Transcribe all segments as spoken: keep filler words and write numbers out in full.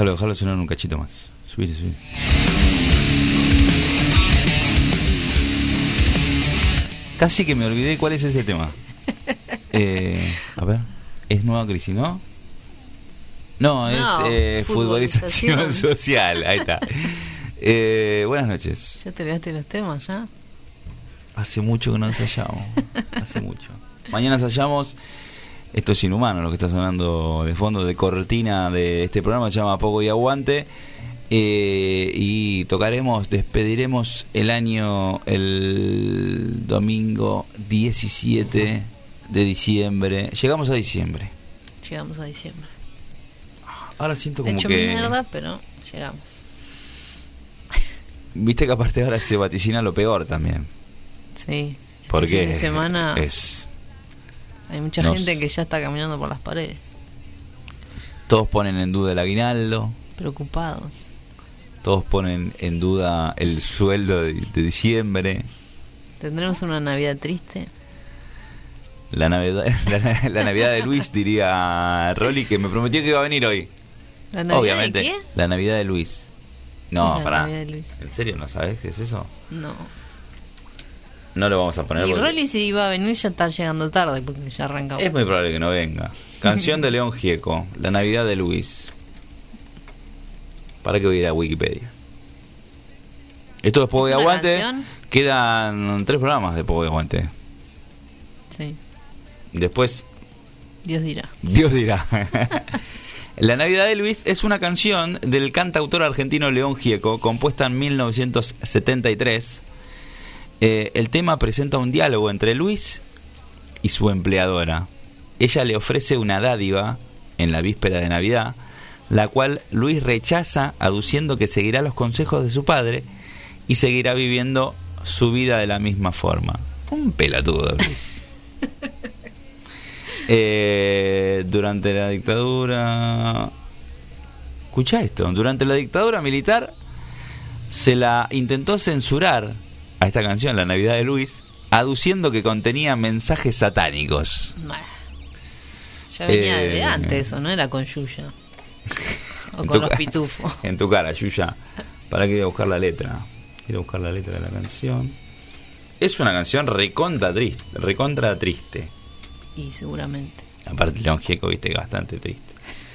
Déjalo, déjalo sonar un cachito más. Subir, subir. Casi que me olvidé cuál es ese tema. Eh, a ver, es Nueva Crisis, ¿no? No, es No, eh, futbolización. futbolización social. Ahí está. Eh, buenas noches. ¿Ya te olvidaste los temas, ya? Hace mucho que no ensayamos. Hace mucho. Mañana ensayamos. Esto es inhumano lo que está sonando de fondo, de cortina de este programa. Se llama Poco y Aguante. Eh, y tocaremos, despediremos el año el domingo diecisiete de diciembre. Llegamos a diciembre. Llegamos a diciembre. Ahora siento como Hecho que... mierda, pero llegamos. Viste que aparte ahora se vaticina lo peor también. Sí. Porque este fin de semana es... hay mucha nos- gente que ya está caminando por las paredes. Todos ponen en duda el aguinaldo. Preocupados. Todos ponen en duda el sueldo de, de diciembre. ¿Tendremos una Navidad triste? La Navidad, la, la Navidad de Luis, diría Rolly, que me prometió que iba a venir hoy. ¿La Navidad Obviamente, de qué? la Navidad de Luis. ¿Qué No, es la pará. Navidad de Luis? ¿En serio no sabes qué es eso? No. No lo vamos a poner Y porque Rolly, si iba a venir, ya está llegando tarde porque ya arrancamos. es muy probable que no venga. Canción de León Gieco, La Navidad de Luis. ¿Para qué voy a ir a Wikipedia? Esto es Poco y ¿Es una Aguante. canción? Quedan tres programas de Poco y Aguante. Sí, Después, Dios dirá. Dios dirá. La Navidad de Luis es una canción del cantautor argentino León Gieco, compuesta en mil novecientos setenta y tres. Eh, el tema presenta un diálogo entre Luis y su empleadora. Ella le ofrece una dádiva en la víspera de Navidad, la cual Luis rechaza, aduciendo que seguirá los consejos de su padre y seguirá viviendo su vida de la misma forma. Un pelotudo, Luis. Eh, durante la dictadura... Escucha esto. Durante la dictadura militar se la intentó censurar a esta canción, La Navidad de Luis, aduciendo que contenía mensajes satánicos. Nah. Ya venía Eh, de antes, eso, ¿no? Era con Yuya. O En con tu los ca- pitufos. En tu cara, Yuya. ¿Para qué voy a buscar la letra? Quiero buscar la letra de la canción. Es una canción recontra triste. Recontra triste. Y seguramente. Aparte, León Gieco, viste, bastante triste.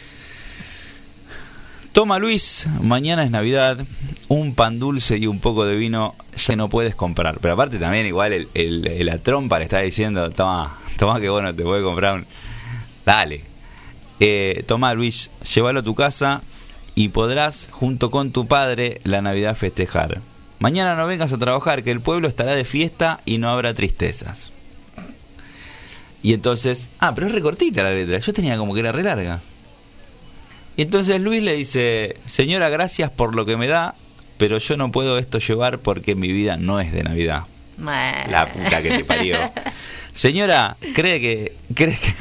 Toma, Luis, mañana es Navidad. Un pan dulce y un poco de vino ya no puedes comprar. Pero aparte también igual el, el, el- la trompa le está diciendo, toma, toma que bueno, te voy a comprar un... Dale. Eh, toma, Luis, llévalo a tu casa y podrás, junto con tu padre, la Navidad festejar. Mañana no vengas a trabajar, que el pueblo estará de fiesta y no habrá tristezas. Y entonces... Ah, pero es recortita la letra. Yo tenía como que era re larga. Y entonces Luis le dice... Señora, gracias por lo que me da, pero yo no puedo esto llevar porque mi vida no es de Navidad. Nah. La puta que te parió. Señora, ¿cree que... cree que...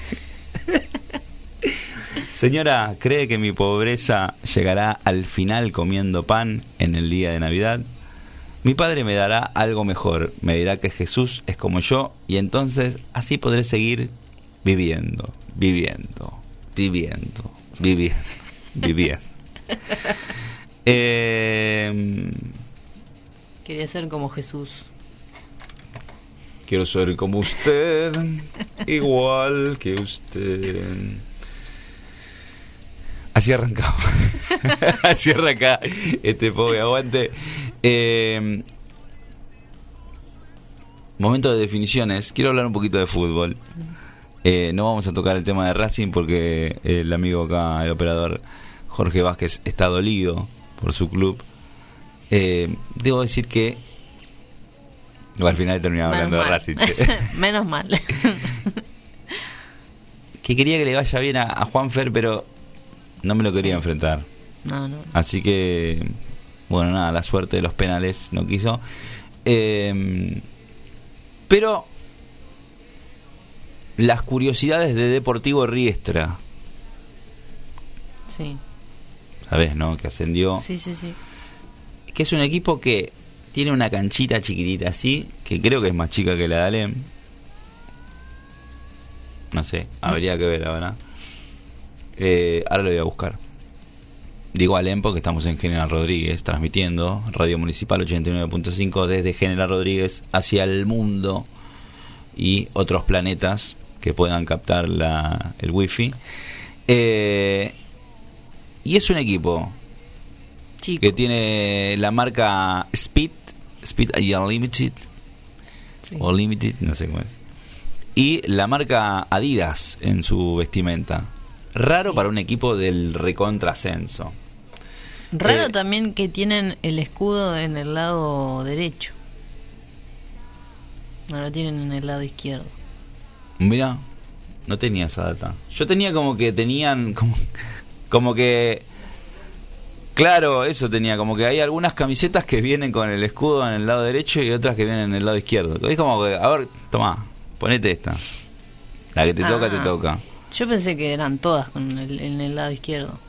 Señora, ¿cree que mi pobreza llegará al final comiendo pan en el día de Navidad? Mi padre me dará algo mejor, me dirá que Jesús es como yo y entonces así podré seguir viviendo, viviendo, viviendo, viviendo, viviendo. Eh, Quería ser como Jesús. quiero ser como usted, igual que usted. Así arrancamos. Así arranca este pobre aguante. Eh, momento de definiciones. Quiero hablar un poquito de fútbol. Eh, no vamos a tocar el tema de Racing porque el amigo acá, el operador Jorge Vázquez, está dolido por su club. Eh, debo decir que bueno, al final terminamos hablando Menos de mal. Racing. che. Menos mal. Que quería que le vaya bien a, a Juanfer, pero no me lo quería Sí. enfrentar. No, no. Así que, bueno, nada, la suerte de los penales no quiso. Eh, pero las curiosidades de Deportivo Riestra, Sí. ¿sabés, no? Que ascendió. Sí, sí, sí. Que es un equipo que tiene una canchita chiquitita así, que creo que es más chica que la de Alem. No sé, habría que ver, la verdad. Eh, ahora lo voy a buscar. Digo Alem porque estamos en General Rodríguez, transmitiendo Radio Municipal ochenta y nueve punto cinco desde General Rodríguez hacia el mundo y otros planetas que puedan captar la, el wifi. Eh, y es un equipo Chico. que tiene la marca Speed, Speed Unlimited, Sí. o Limited, no sé cómo es. Y la marca Adidas en su vestimenta. Raro Sí. para un equipo del recontrascenso. Raro Eh, también que tienen el escudo en el lado derecho. No lo tienen en el lado izquierdo. Mira, no tenía esa data. Yo tenía como que tenían como, como que claro, eso tenía como que hay algunas camisetas que vienen con el escudo en el lado derecho y otras que vienen en el lado izquierdo. Es como que, a ver, toma, ponete esta. La que te Ah. toca te toca. Yo pensé que eran todas con el, en el lado izquierdo.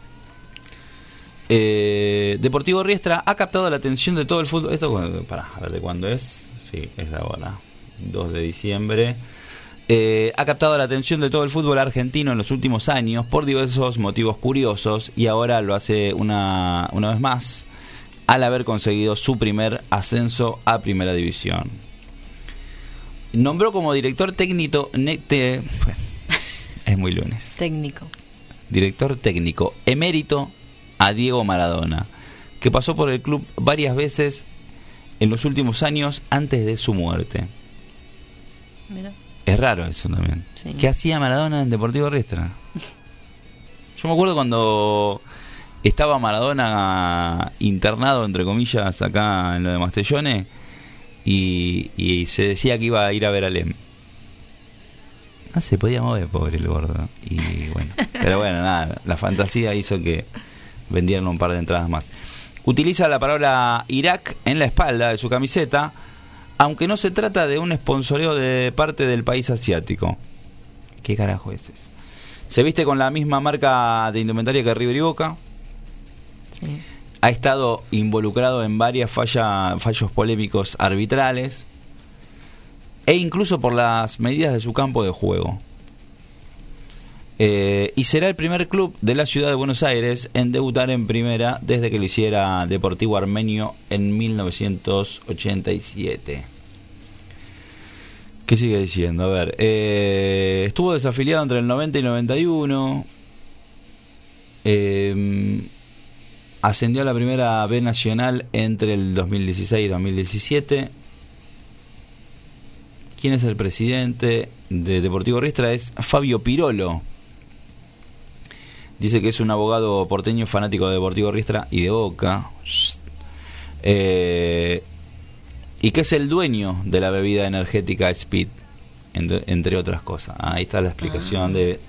Eh, Deportivo Riestra ha captado la atención de todo el fútbol. Esto, para a ver de cuándo es. Sí, es de ahora, dos de diciembre. Eh, ha captado la atención de todo el fútbol argentino en los últimos años por diversos motivos curiosos y ahora lo hace una, una vez más al haber conseguido su primer ascenso a Primera División. Nombró como director técnico ne- te- es muy lunes. Técnico. Director técnico emérito a Diego Maradona, que pasó por el club varias veces en los últimos años antes de su muerte. Mira. Es raro eso también. Sí. ¿Qué hacía Maradona en Deportivo Riestra? Yo me acuerdo cuando estaba Maradona internado, entre comillas, acá en lo de Mastellone, y, y se decía que iba a ir a ver a Lem. No se podía mover, pobre el gordo. Y bueno, pero bueno, nada, la fantasía hizo que vendieran un par de entradas más. Utiliza la palabra Irak en la espalda de su camiseta, aunque no se trata de un sponsoreo de parte del país asiático. ¿Qué carajo es eso? Se viste con la misma marca de indumentaria que River y Boca. Sí. Ha estado involucrado en varias falla, fallos polémicos arbitrales e incluso por las medidas de su campo de juego. Eh, y será el primer club de la ciudad de Buenos Aires en debutar en primera desde que lo hiciera Deportivo Armenio en mil novecientos ochenta y siete. ¿Qué sigue diciendo? A ver, eh, estuvo desafiliado entre el noventa y noventa y uno. Eh, ascendió a la primera B nacional entre el dos mil dieciséis y dos mil diecisiete. ¿Quién es el presidente de Deportivo Riestra? Es Fabio Pirolo. Dice que es un abogado porteño fanático de Deportivo Riestra y de Boca. Eh, y que es el dueño de la bebida energética Speed, entre, entre otras cosas. Ahí está la explicación. Ah. de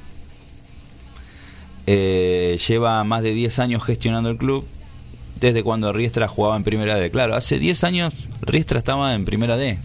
eh, Lleva más de diez años gestionando el club, desde cuando Riestra jugaba en Primera D. Claro, hace diez años Riestra estaba en Primera D.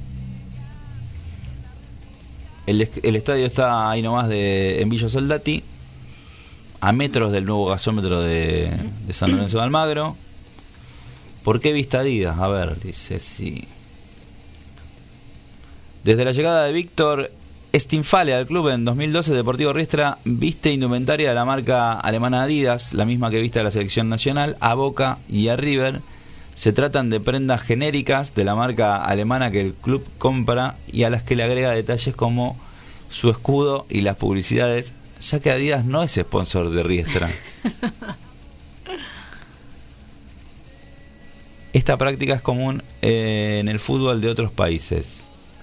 El, el estadio está ahí nomás de, en Villa Soldati, a metros del nuevo gasómetro de, de San Lorenzo de Almagro. ¿Por qué viste Adidas? A ver, dice sí. Desde la llegada de Víctor Stinfale al club en dos mil doce, Deportivo Riestra viste indumentaria de la marca alemana Adidas, la misma que viste a la selección nacional, a Boca y a River. Se tratan de prendas genéricas de la marca alemana que el club compra y a las que le agrega detalles como su escudo y las publicidades, ya que Adidas no es sponsor de Riestra. Esta práctica es común eh, en el fútbol de otros países.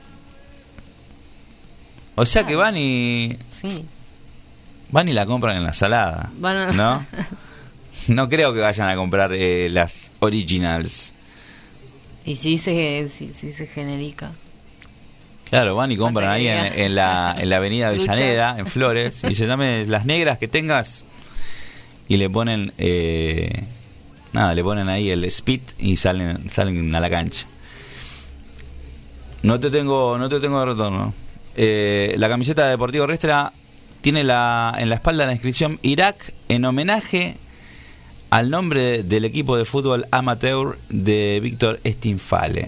O sea que van y Sí. van y la compran en la salada, Van a- ¿no? No creo que vayan a comprar eh, las originals. Y si se, si, si se generica. Claro, van y compran ahí en, Falta que en la en la avenida Truchas. Avellaneda, en Flores, y dicen, dame las negras que tengas, y le ponen eh, nada, le ponen ahí el Speed y salen salen a la cancha. No te tengo no te tengo de retorno. Eh, la camiseta de Deportivo Riestra tiene la en la espalda la inscripción Irak, en homenaje al nombre del equipo de fútbol amateur de Víctor Stinfale.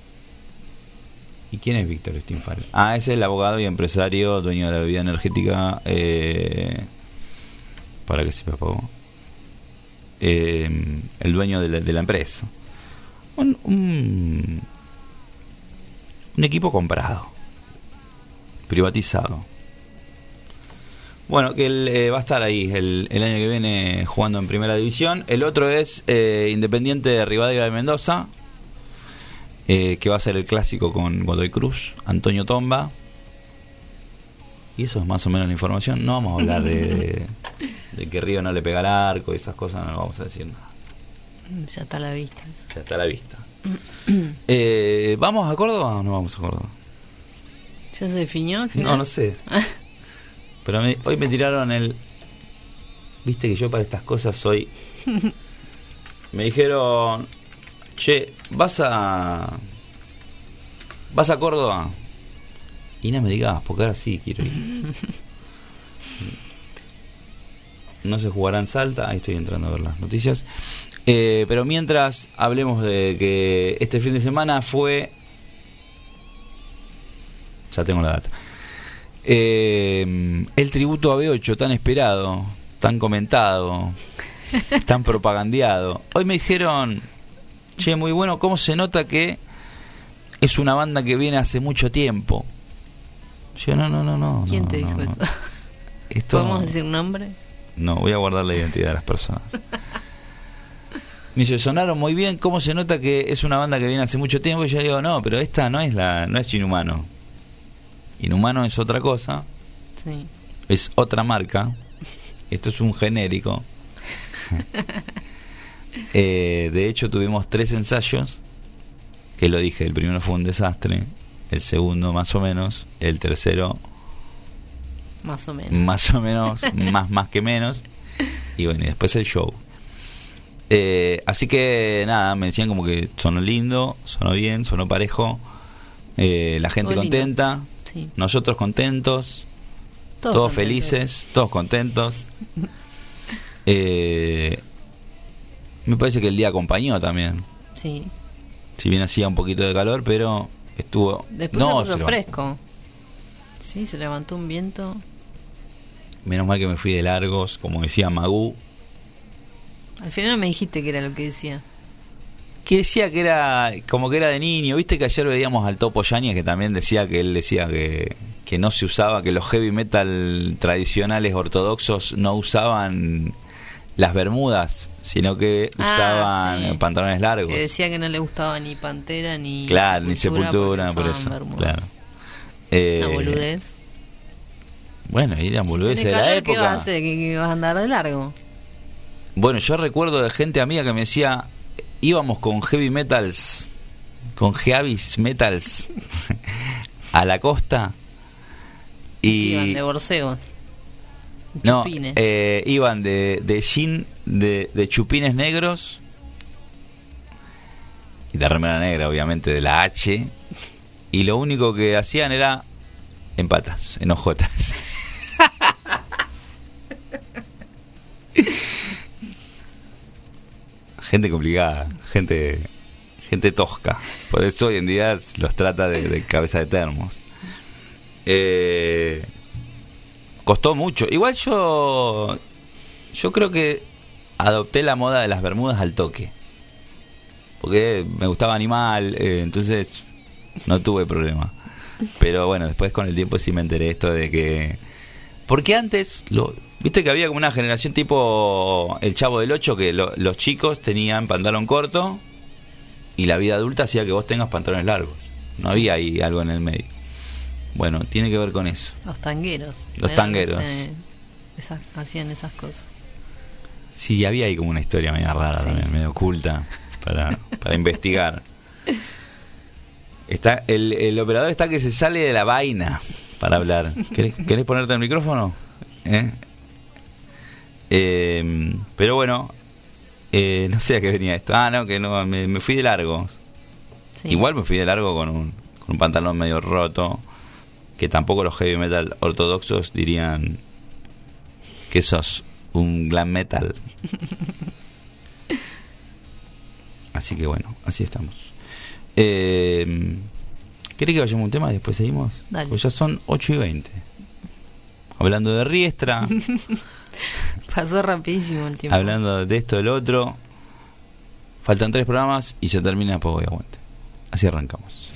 ¿Y quién es Víctor Stinfale? Ah, ese es el abogado y empresario, dueño de la bebida energética, eh, para que sepa poco. eh, el dueño de la, de la empresa. Un, un, un equipo comprado, privatizado. Bueno, que él eh, va a estar ahí el, el año que viene jugando en Primera División. El otro es eh, Independiente de Rivadavia de Mendoza, eh, que va a ser el clásico con Godoy Cruz, Antonio Tomba. Y eso es más o menos la información. No vamos a hablar de, de, de que Río no le pega al arco y esas cosas, no vamos a decir nada. Ya está a la vista eso. Ya está a la vista. eh, ¿Vamos a Córdoba o no vamos a Córdoba? ¿Ya se definió al final? No, no sé. Pero me, hoy me tiraron el... Viste que yo para estas cosas soy... Me dijeron... Che, vas a... ¿Vas a Córdoba? Y no me digas, porque ahora sí quiero ir. No se jugará en Salta. Ahí estoy entrando a ver las noticias. Eh, pero mientras hablemos de que este fin de semana fue... Ya tengo la data. Eh, el tributo a B ocho, tan esperado, tan comentado, tan propagandeado. Hoy me dijeron, che, muy bueno, ¿cómo se nota que es una banda que viene hace mucho tiempo? Yo, no, no, no, no. ¿Quién no, te dijo no, eso? No. Esto, ¿Podemos decir nombre? No, voy a guardar la identidad de las personas. Me dice, sonaron muy bien, ¿cómo se nota que es una banda que viene hace mucho tiempo? Y yo digo, no, pero esta no es la, no es Inhumano. Inhumano es otra cosa. Sí. Es otra marca. Esto es un genérico. eh, de hecho, tuvimos tres ensayos. Que lo dije, el primero fue un desastre. El segundo, más o menos. El tercero, más o menos. Más o menos, más, más que menos. Y bueno, y después el show. Eh, así que nada, me decían como que sonó lindo, sonó bien, sonó parejo. Eh, la gente Todo contenta. lindo. Sí. Nosotros contentos, todos, todos contentos. felices, todos contentos. eh, me parece que el día acompañó también. Sí. Si bien hacía un poquito de calor, pero estuvo... Después no, se puso se fresco. Sí, se levantó un viento. Menos mal que me fui de largos, como decía Magú. Al final no me dijiste que era lo que decía. Que decía que era como que era de niño. Viste que ayer veíamos al Topo Yáñez, que también decía que él decía que, que no se usaba, que los heavy metal tradicionales ortodoxos no usaban las bermudas, sino que ah, usaban sí. pantalones largos. Que decía que no le gustaba ni Pantera ni claro, Sepultura, ni Sepultura, por eso. Bermudas. Claro. Eh, Una boludez. Bueno, eran boludeces si de la calor, época. ¿qué vas a hacer? ¿Que, que vas a andar de largo? Bueno, yo recuerdo de gente amiga que me decía, íbamos con heavy metals, con heavy metals a la costa y iban de borseos, no, chupines. eh, iban de, de jean, de, de chupines negros y de remera negra, obviamente, de la H, y lo único que hacían era en patas, en ojotas. Gente complicada, gente gente tosca. Por eso hoy en día los trata de, de cabeza de termos. Eh, costó mucho. Igual yo yo creo que adopté la moda de las bermudas al toque. Porque me gustaba Animal, eh, entonces no tuve problema. Pero bueno, después con el tiempo sí me enteré esto de que... Porque antes, lo, viste que había como una generación tipo el Chavo del Ocho, que lo, los chicos tenían pantalón corto y la vida adulta hacía que vos tengas pantalones largos. No había ahí algo en el medio. Bueno, tiene que ver con eso. Los tangueros. Los tangueros. Ese, esas, hacían esas cosas. Sí, había ahí como una historia medio rara, sí. También, medio oculta para, para investigar. Está el, el operador está que se sale de la vaina para hablar. ¿Querés, ¿querés ponerte el micrófono? ¿Eh? Eh, pero bueno, eh, no sé a qué venía esto. Ah, no, que no, me, me fui de largo. Sí. Igual me fui de largo con un, con un pantalón medio roto, que tampoco los heavy metal ortodoxos dirían que sos un glam metal. Así que bueno, así estamos. Eh, ¿Querés que vayamos a un tema y después seguimos? Dale. Pues ya son ocho y veinte. Hablando de Riestra. Pasó rapidísimo el tiempo. Hablando de esto, del otro. Faltan tres programas y se termina Poco y Aguante. Así arrancamos.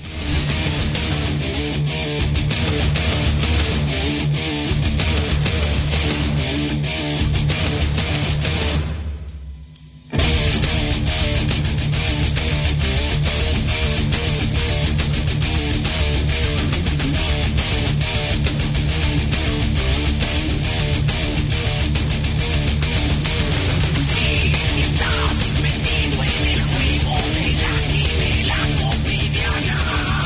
Estás metido en el juego de la quimera cotidiana.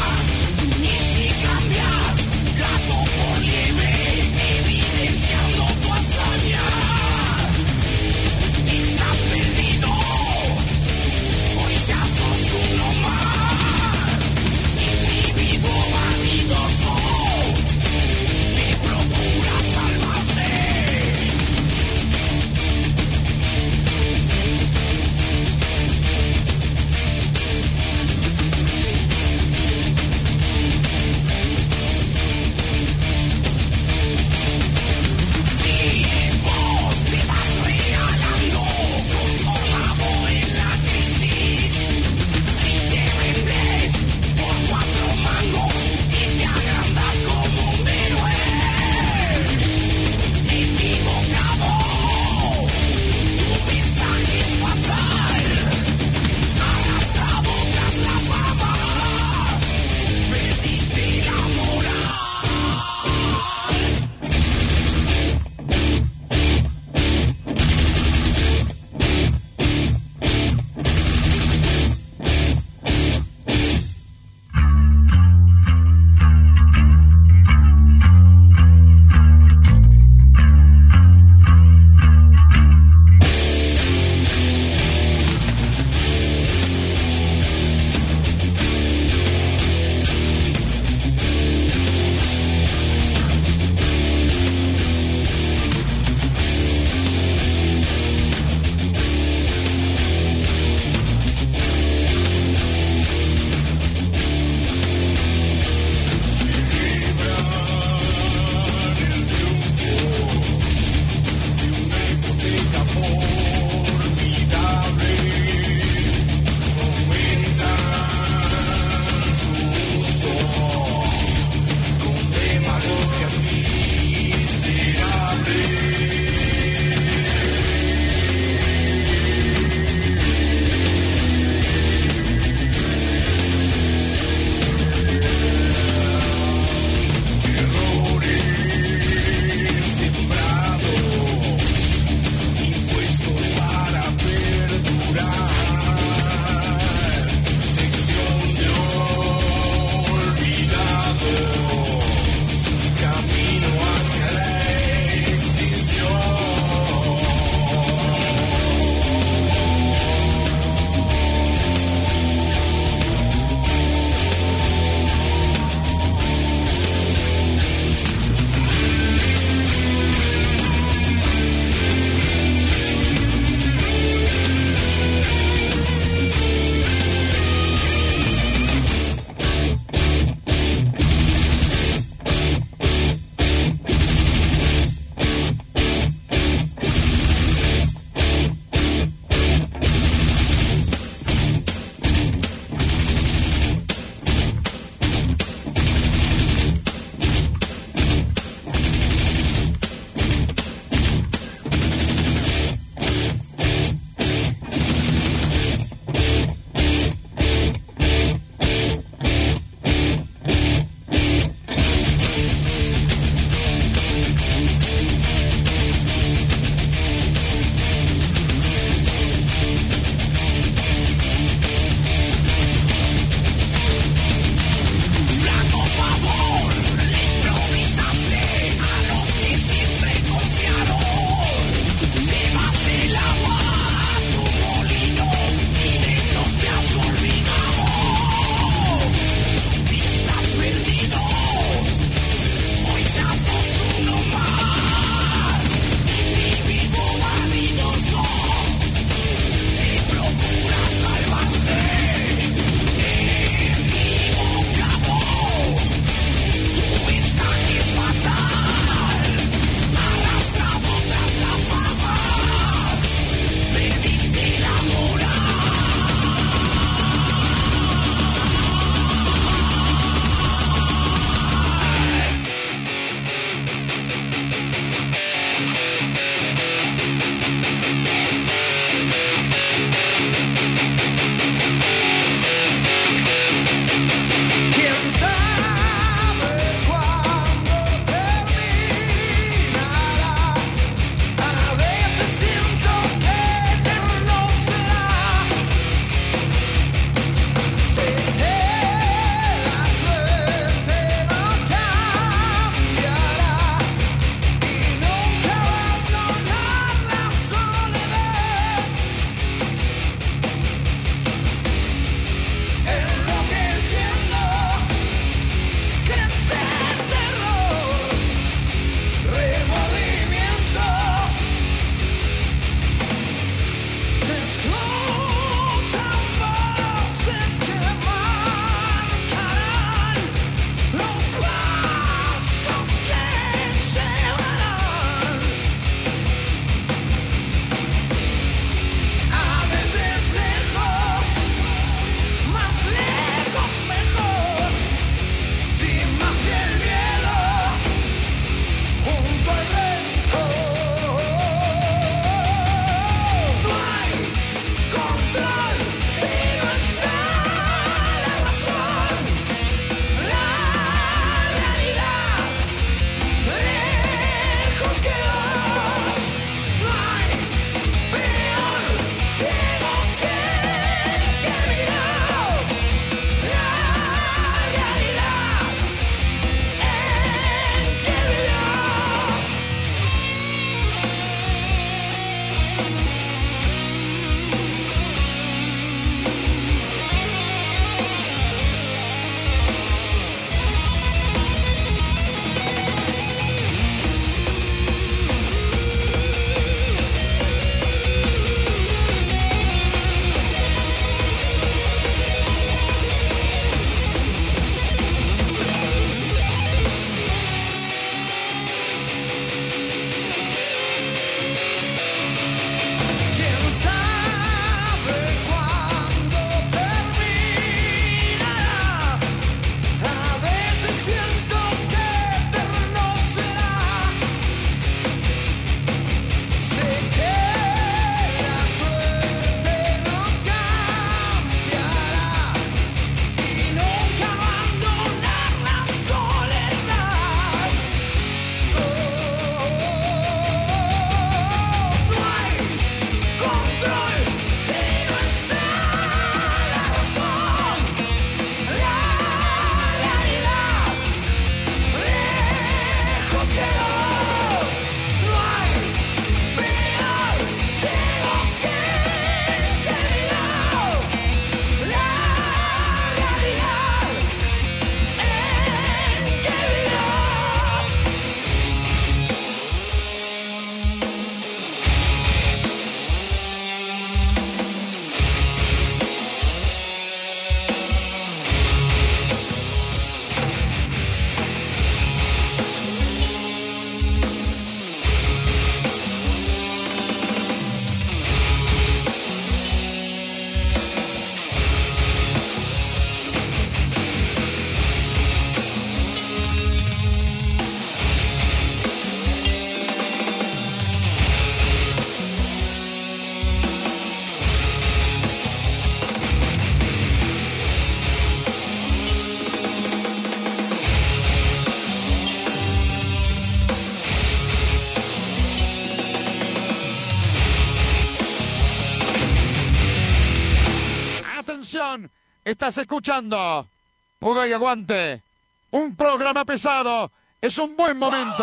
Estás escuchando Puga y Aguante. Un programa pesado. Es un buen momento.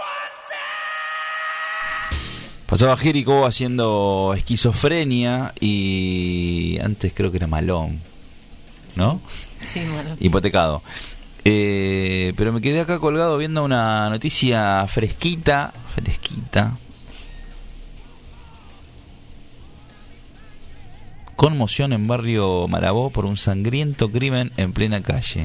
Pasaba Jericho haciendo Esquizofrenia y antes creo que era Malón, ¿no? Sí, Malón. Hipotecado. Eh, pero me quedé acá colgado viendo una noticia fresquita, fresquita. Conmoción en barrio Marabó por un sangriento crimen en plena calle.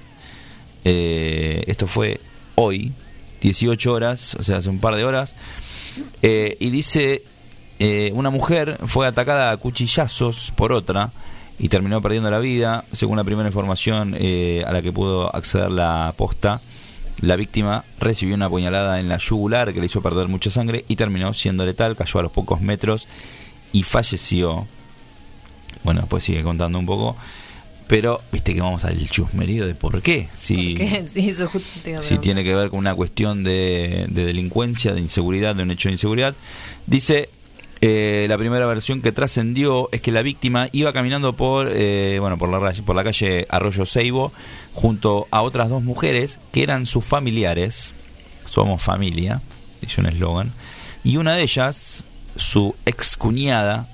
Eh, esto fue hoy, dieciocho horas, o sea, hace un par de horas. Eh, y dice, eh, una mujer fue atacada a cuchillazos por otra y terminó perdiendo la vida. Según la primera información eh, a la que pudo acceder la posta, la víctima recibió una puñalada en la yugular que le hizo perder mucha sangre y terminó siendo letal. Cayó a los pocos metros y falleció. Bueno, después sigue contando un poco, pero viste que vamos al chusmerío de por qué. Si, ¿Por qué? Sí, eso justo te iba a si tiene que ver con una cuestión de, de delincuencia, de inseguridad, de un hecho de inseguridad. Dice, eh, la primera versión que trascendió es que la víctima iba caminando por eh, bueno por la, por la calle Arroyo Seibo junto a otras dos mujeres que eran sus familiares. Somos familia, dice un eslogan. Y una de ellas, su excuñada,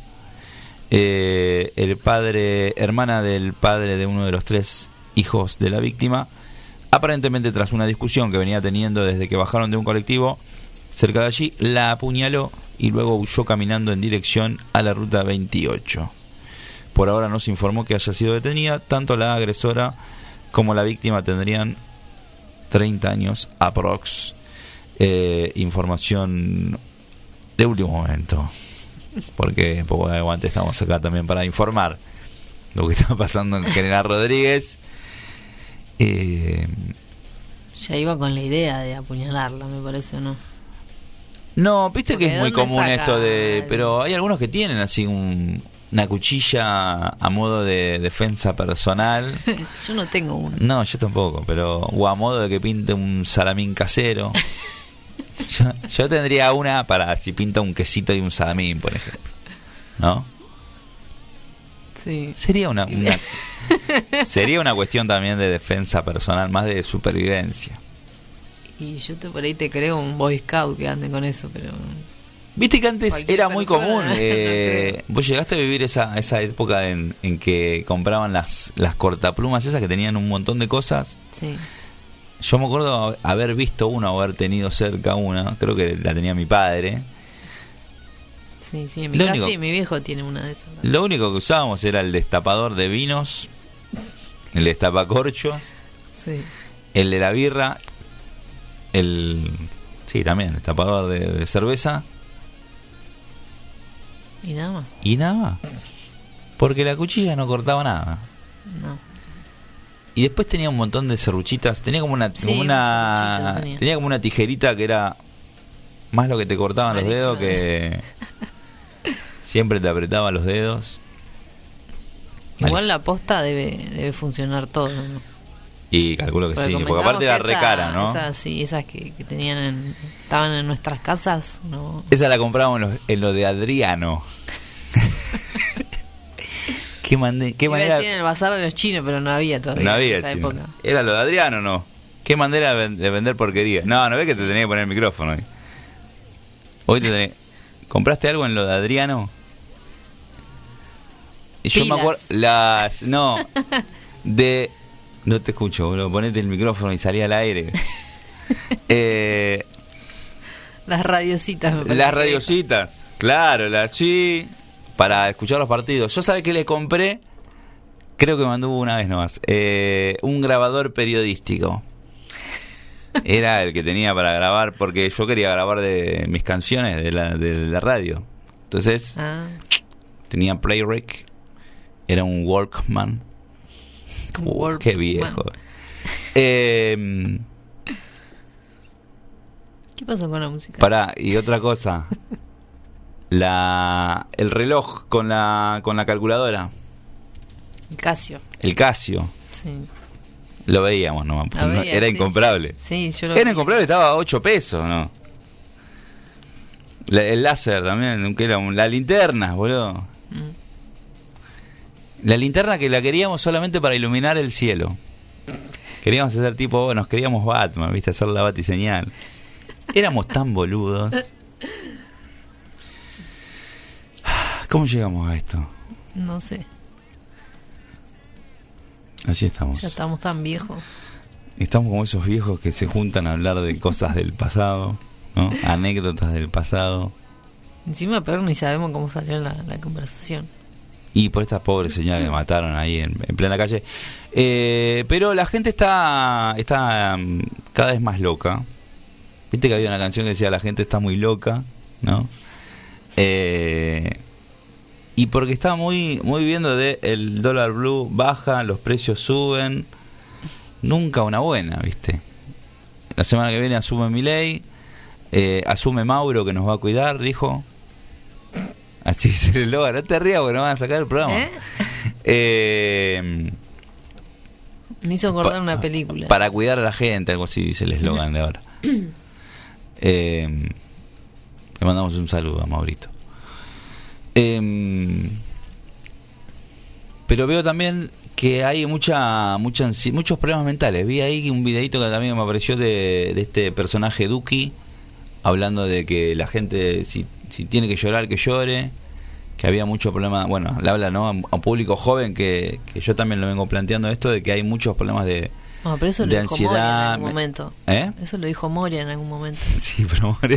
Eh, el padre, hermana del padre de uno de los tres hijos de la víctima, aparentemente tras una discusión que venía teniendo desde que bajaron de un colectivo cerca de allí, la apuñaló y luego huyó caminando en dirección a la ruta veintiocho. Por ahora no se informó que haya sido detenida. Tanto la agresora como la víctima tendrían treinta años aprox. Eh, información de último momento, porque poco de aguante estamos acá también para informar lo que está pasando en General Rodríguez. Eh, ya iba con la idea de apuñalarla, me parece, ¿o no? No, viste Porque que es muy común saca esto de... el... Pero hay algunos que tienen así un, una cuchilla a modo de defensa personal. Yo no tengo una. No, yo tampoco, pero... O a modo de que pinte un salamín casero. Yo, yo tendría una para si pinta un quesito y un salamín, por ejemplo, ¿no? Sí. Sería una, una sería una cuestión también de defensa personal, más de supervivencia. Y yo te, por ahí te creo un Boy Scout que ande con eso, pero... Viste que antes Cualquier era muy persona, común. no Eh, vos llegaste a vivir esa esa época en, en que compraban las, las cortaplumas esas que tenían un montón de cosas. Sí. Yo me acuerdo haber visto una o haber tenido cerca una, creo que la tenía mi padre. Sí, sí, en mi Lo casa único- sí, mi viejo tiene una de esas. Lo único que usábamos era el destapador de vinos, el destapacorchos, Sí. el de la birra, el... Sí, también, destapador de, de cerveza ¿Y nada más? y nada más. Porque la cuchilla no cortaba nada. No. Y después tenía un montón de serruchitas. Tenía como una, Sí, como una unas serruchitas tenía. como una tijerita que era más lo que te cortaban los Buenísimo. dedos que siempre te apretaba los dedos. Igual Malísimo. la posta debe debe funcionar todo, ¿no? Y calculo que sí, porque convengamos aparte era que re esa- cara, ¿no? Esas, sí, esas que, que tenían en, estaban en nuestras casas, ¿no? Esa la comprábamos en lo, en lo de Adriano. ¿Qué, mandé, qué Iba a manera? decir en el bazar de los chinos, pero no había todavía No había en esa chino. época. Era lo de Adriano, ¿no? ¿Qué manera de ven- de vender porquería? No, no ves que te tenía que poner el micrófono hoy. Hoy te tenés... ¿Compraste algo en lo de Adriano? Y yo Pilas. me acuerdo... Las... No. De... No te escucho, boludo. Ponete el micrófono y salí al aire. eh... Las radiositas, me parece Las que- radiositas. Claro, las sí. Para escuchar los partidos. Yo sabés que le compré, creo que me anduvo una vez nomás, eh, un grabador periodístico. Era el que tenía para grabar, porque yo quería grabar de mis canciones de la, de la radio. Entonces Ah, tenía Playrec, era un Walkman. un Uh, Walkman. qué viejo. Eh, ¿Qué pasó con la música? Pará, y otra cosa. La el reloj con la con la calculadora, El Casio. el Casio, Sí. lo veíamos nomás, Lo no- veía, era sí. incomprable. Sí, yo lo Era vi. incomprable, estaba a ocho pesos, ¿no? La- el láser también, que era un- la linterna, boludo. Mm. La linterna que la queríamos solamente para iluminar el cielo. Queríamos hacer tipo, oh, nos queríamos Batman, ¿viste? Hacer la batiseñal. Éramos tan boludos. ¿Cómo llegamos a esto? No sé. Así estamos. Ya estamos tan viejos. Estamos como esos viejos que se juntan a hablar de cosas del pasado, ¿no? Anécdotas del pasado. Encima peor ni sabemos cómo salió la, la conversación. Y por estas pobres señales que mataron ahí en, en plena calle. Eh, pero la gente está está um, cada vez más loca. Viste que había una canción que decía la gente está muy loca, ¿no? Eh, y porque está muy muy viendo de el dólar blue baja, los precios suben. Nunca una buena, ¿viste? La semana que viene asume Milei, eh, asume Mauro que nos va a cuidar, dijo. Así se le logra, no te rías porque no van a sacar el programa. ¿Eh? Eh, Me hizo acordar pa- una película. Para cuidar a la gente, algo así dice el eslogan de ahora. eh, le mandamos un saludo a Maurito. Eh, pero veo también que hay mucha, mucha ansi- muchos problemas mentales. Vi ahí un videito que también me apareció de, de este personaje Duki, hablando de que la gente, si, si tiene que llorar, que llore, que había mucho problema. Bueno, le habla, ¿no?, a un público joven, que, que yo también lo vengo planteando esto, de que hay muchos problemas de, no, pero eso de lo dijo ansiedad. Moria en algún momento. ¿Eh? Eso lo dijo Moria en algún momento. Sí, pero Moria.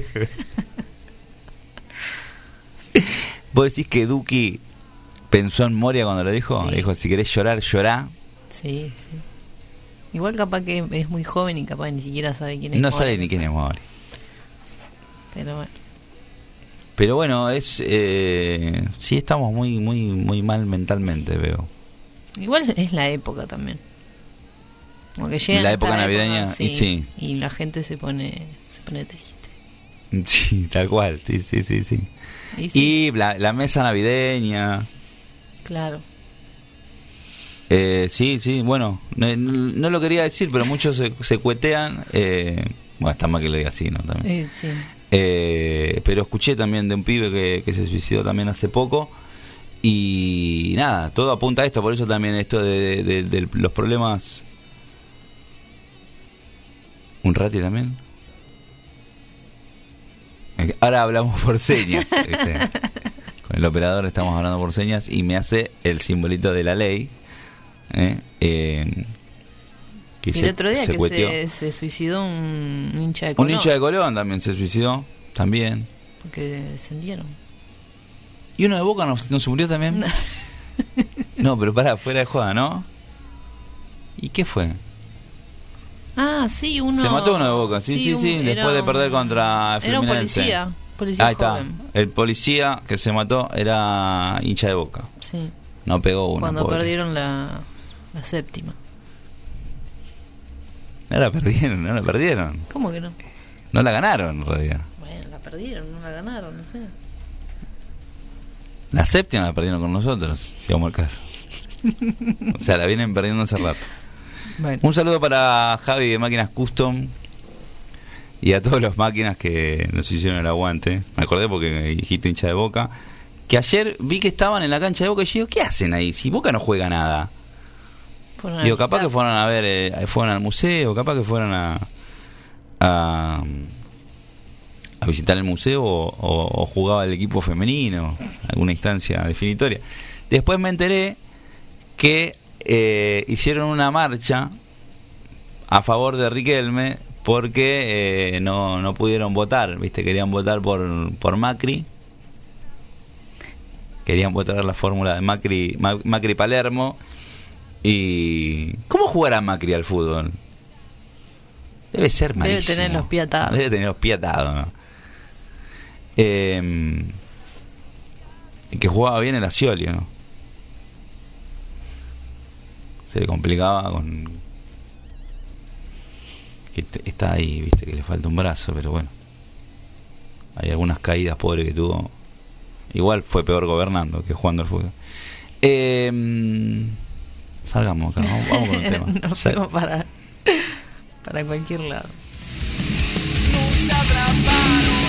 ¿Vos decís que Duki pensó en Moria cuando lo dijo? Sí. Le dijo, si querés llorar, llorá. Sí, sí. Igual capaz que es muy joven y capaz ni siquiera sabe quién es No Moria, sabe ni quién es Moria. Pero bueno. Pero bueno, es eh, sí, estamos muy muy muy mal mentalmente, veo. Igual es la época también. Como que llega La esta época navideña, sí, y sí. Y la gente se pone se pone triste. Sí, tal cual, sí, sí, sí, sí. Y, sí, Y la, la mesa navideña. claro. Eh, sí, sí, bueno, no, no lo quería decir, pero muchos se, se cuetean. Eh, bueno, está mal que lo diga así, ¿no? También. Eh, sí. Eh, pero escuché también de un pibe que, que se suicidó también hace poco. Y nada, todo apunta a esto. Por eso también esto de, de, de, de los problemas. ¿Un rati también? Ahora hablamos por señas, ¿viste? Con el operador estamos hablando por señas y me hace el simbolito de la ley. ¿eh? Eh, que Y se, el otro día se que cueteó. se, se suicidó un hincha de Colón. Un hincha de Colón también se suicidó. También. Porque descendieron. ¿Y uno de Boca no, no se murió también? No. No, pero pará, fuera de joda, ¿no? ¿Y qué fue? Ah, sí, uno... Se mató uno de Boca, sí, sí, sí, un- después de un- perder contra Era un Fluminense. policía, policía Ahí está. joven. El policía que se mató era hincha de Boca. Sí, No pegó uno. cuando pobre. perdieron la, la séptima. No la perdieron, no la perdieron. ¿Cómo que no? No la ganaron, en realidad. Bueno, la perdieron, no la ganaron, no sé. La séptima la perdieron con nosotros, si vamos al caso. O sea, la vienen perdiendo hace rato. Bueno, Un saludo para Javi de Máquinas Custom y a todos los máquinas que nos hicieron el aguante. Me acordé porque me dijiste hincha de Boca. Que ayer vi que estaban en la cancha de Boca y yo digo, ¿qué hacen ahí? Si Boca no juega nada. fueron a Digo, capaz visitar. que fueron a ver, eh, fueron al museo, capaz que fueron a a, a visitar el museo o, o, o jugaba el equipo femenino, alguna instancia definitoria. Después me enteré que eh, hicieron una marcha a favor de Riquelme porque eh, no, no pudieron votar, ¿viste? Querían votar por, por Macri. Querían votar la fórmula de Macri, Ma- Macri Palermo. Y ¿cómo jugará Macri al fútbol? Debe ser Debe malísimo. tener los pies atados. Debe tener los pies atados, ¿no? Eh, el que jugaba bien era Scioli, ¿no? Se le complicaba con que te- está ahí, viste, que le falta un brazo, pero bueno, hay algunas caídas pobre que tuvo. Igual fue peor gobernando que jugando al fútbol. Eh, salgamos acá, vamos, vamos con el tema. Nos Sal- fuimos para, para cualquier lado. Nos atraparon.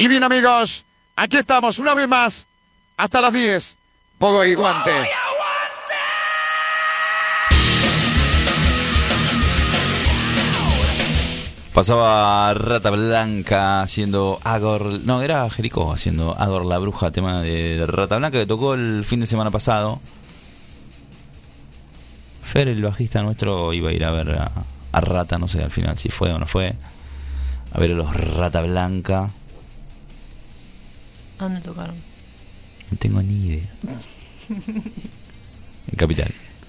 Y bien, amigos, aquí estamos una vez más, hasta las diez. Pogo y Guante. Pasaba Rata Blanca haciendo Agor... No, era Jericó haciendo Agor la Bruja, tema de Rata Blanca que tocó el fin de semana pasado. Fer, el bajista nuestro, iba a ir a ver a, a Rata, no sé al final si fue o no fue. A ver a los Rata Blanca. ¿A dónde tocaron? No tengo ni idea. En Capital.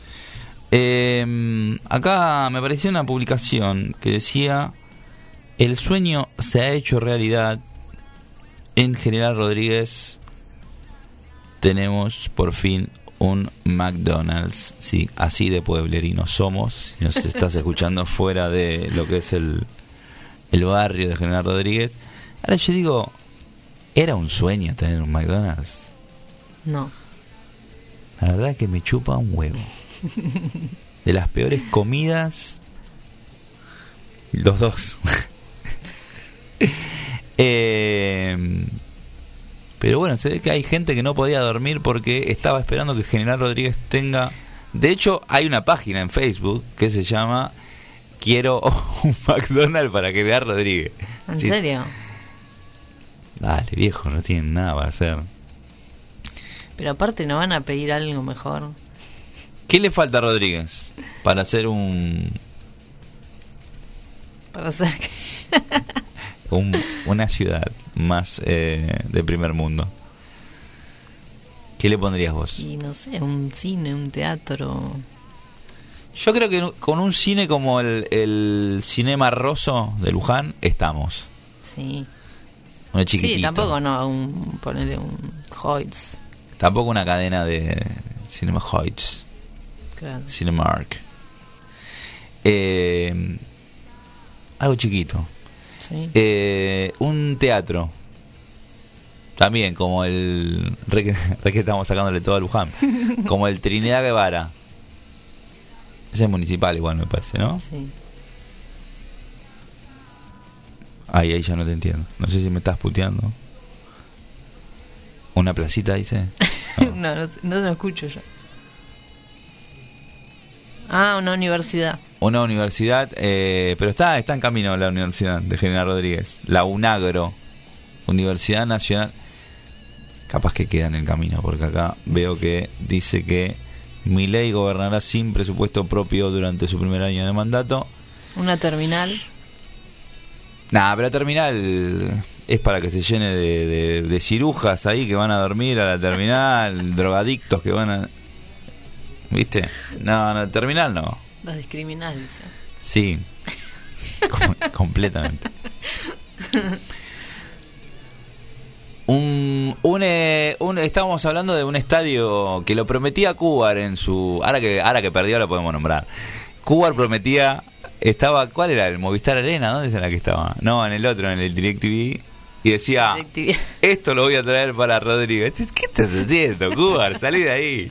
Eh, acá me apareció una publicación que decía: el sueño se ha hecho realidad. En General Rodríguez tenemos por fin un McDonald's. Sí, así de pueblerinos somos. Si nos estás escuchando fuera de lo que es el, el barrio de General Rodríguez. Ahora yo digo, ¿era un sueño tener un McDonald's? No. La verdad es que me chupa un huevo. De las peores comidas, los dos. eh, pero bueno, se ve que hay gente que no podía dormir porque estaba esperando que General Rodríguez tenga... De hecho, hay una página en Facebook que se llama Quiero un McDonald's para General Rodríguez. ¿En Sí. serio? Dale, viejo, no tienen nada para hacer. Pero aparte no van a pedir algo mejor. ¿Qué le falta a Rodríguez para hacer un, Para hacer que... un una ciudad más eh, de primer mundo? ¿Qué le pondrías vos? Y no sé, un cine, un teatro. Yo creo que con un cine como el, el Cinema Rosso de Luján estamos. Sí. Uno chiquitito. Sí, tampoco no, un, ponerle un Hoyts. Tampoco una cadena de Cinema Hoyts. Claro. Cinemark. Eh, algo chiquito. Sí. Eh, un teatro. También, como el... Re que, re que estamos sacándole todo a Luján. Como el Trinidad Guevara. Ese es municipal igual, me parece, ¿no? Sí. Ay, ahí ya no te entiendo. No sé si me estás puteando. ¿Una placita, dice? No, no, no, no lo escucho yo. Ah, una universidad. Una universidad, eh, pero está está en camino la Universidad de General Rodríguez. La UNAGRO. Universidad Nacional. Capaz que queda en el camino, porque acá veo que dice que Milei gobernará sin presupuesto propio durante su primer año de mandato. Una terminal. Nah, pero la terminal es para que se llene de, de, de cirujas ahí que van a dormir a la terminal, drogadictos que van a... ¿Viste? No, no, terminal no. Las discriminales, dice. Sí, Com- completamente. Un, un, eh, un, estábamos hablando de un estadio que lo prometía Cubar en su... Ahora que ahora que perdió lo podemos nombrar. Cubar prometía... Estaba, ¿cuál era? ¿El Movistar Arena? ¿Dónde es en la que estaba? No, en el otro, en el DirecTV. Y decía, DirecTV. esto lo voy a traer para Rodríguez. ¿Qué estás haciendo, Cubar? Salí de ahí.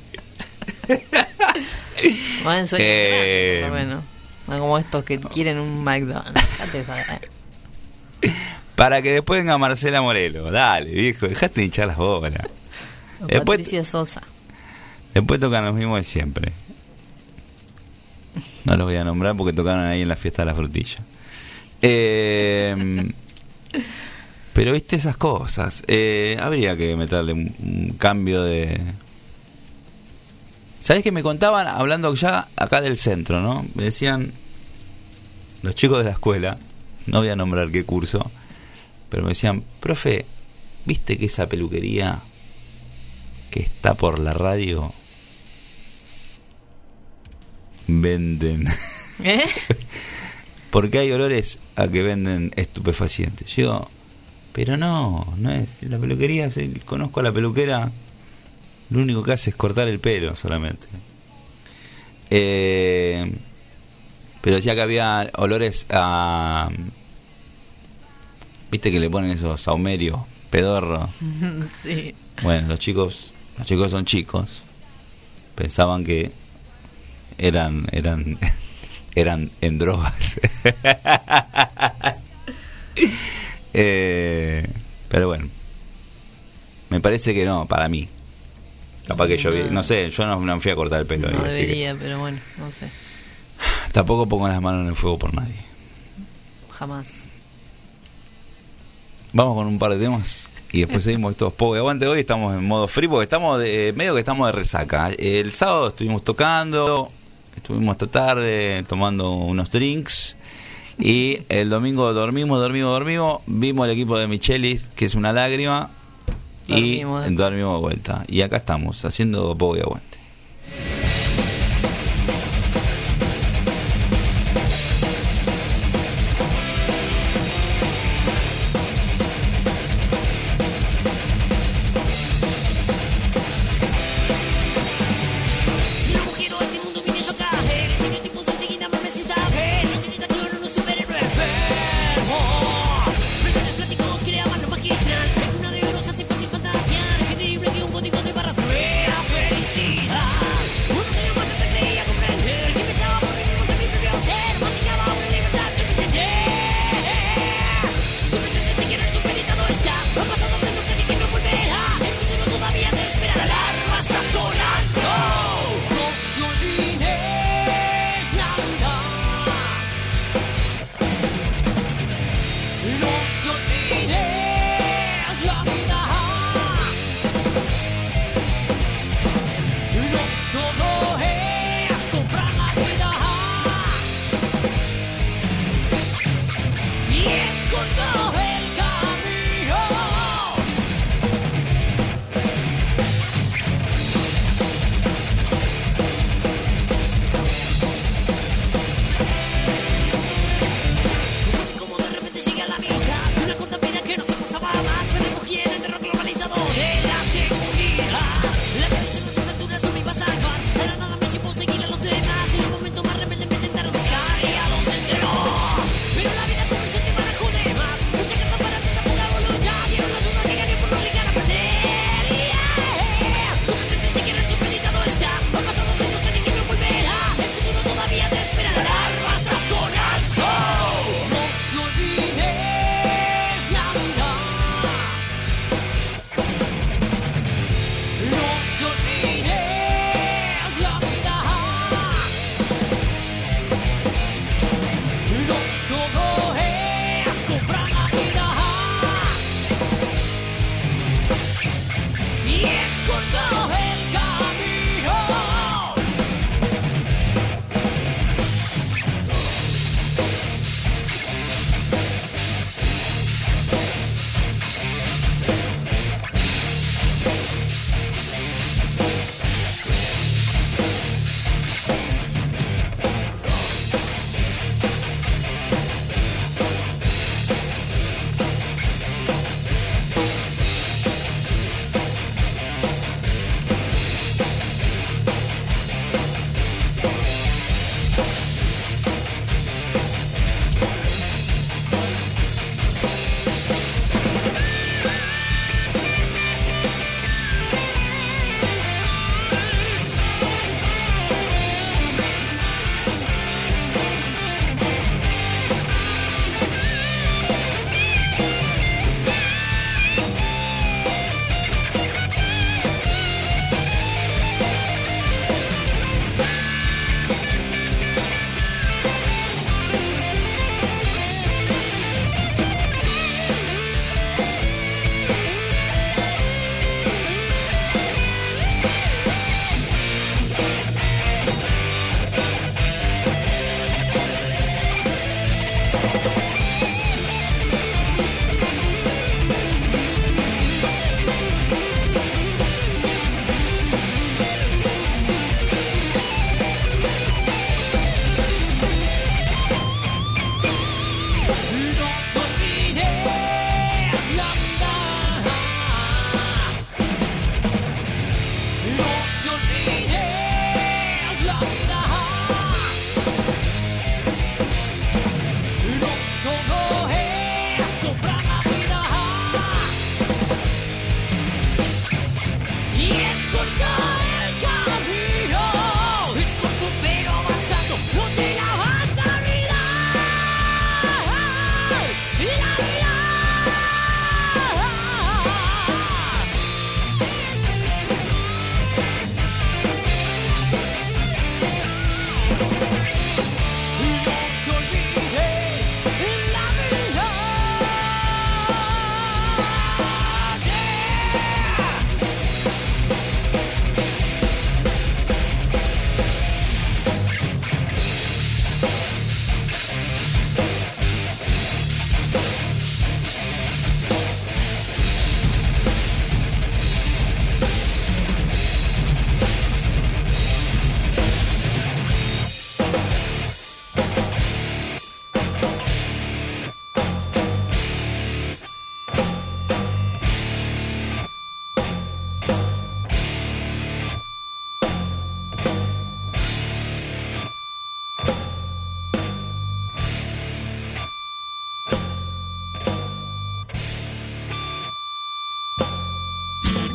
Bueno, en sueño Eh, grande, por lo menos. No como estos que quieren un McDonald's. Date de joder. Para que después venga Marcela Morelo. Dale, viejo, dejate de hinchar las bolas. O Después, Patricia Sosa. después tocan los mismos de siempre. No los voy a nombrar porque tocaron ahí en la fiesta de la frutilla. Eh, pero viste esas cosas. Eh, habría que meterle un, un cambio de... ¿Sabés que me contaban, hablando ya acá del centro, ¿no? Me decían los chicos de la escuela, no voy a nombrar qué curso, pero me decían, profe, ¿viste que esa peluquería que está por la radio venden? ¿Eh? Porque hay olores a que venden estupefacientes. Yo digo, pero no, no es la peluquería, sí, conozco a la peluquera, lo único que hace es cortar el pelo solamente. Eh, pero decía que había olores a... ¿Viste que le ponen esos saumerios, pedorro? Sí. Bueno, los chicos, los chicos son chicos. Pensaban que eran eran eran en drogas. eh, Pero bueno, me parece que no, para mí. Capaz que yo vi, no sé, yo no, no fui a cortar el pelo. No ahí, así debería, que pero bueno, no sé. tampoco pongo las manos en el fuego por nadie. Jamás. Vamos con un par de temas y después seguimos estos Pogo y Aguante. Hoy estamos en modo free porque estamos de, medio que estamos de resaca. El sábado estuvimos tocando, estuvimos hasta tarde tomando unos drinks. Y el domingo dormimos, dormimos, dormimos. Vimos el equipo de Michelis, que es una lágrima. Dormimos, y ¿eh? dormimos de vuelta. Y acá estamos, haciendo Pogo y Aguante. Increíble que un código de barra fea felicidad.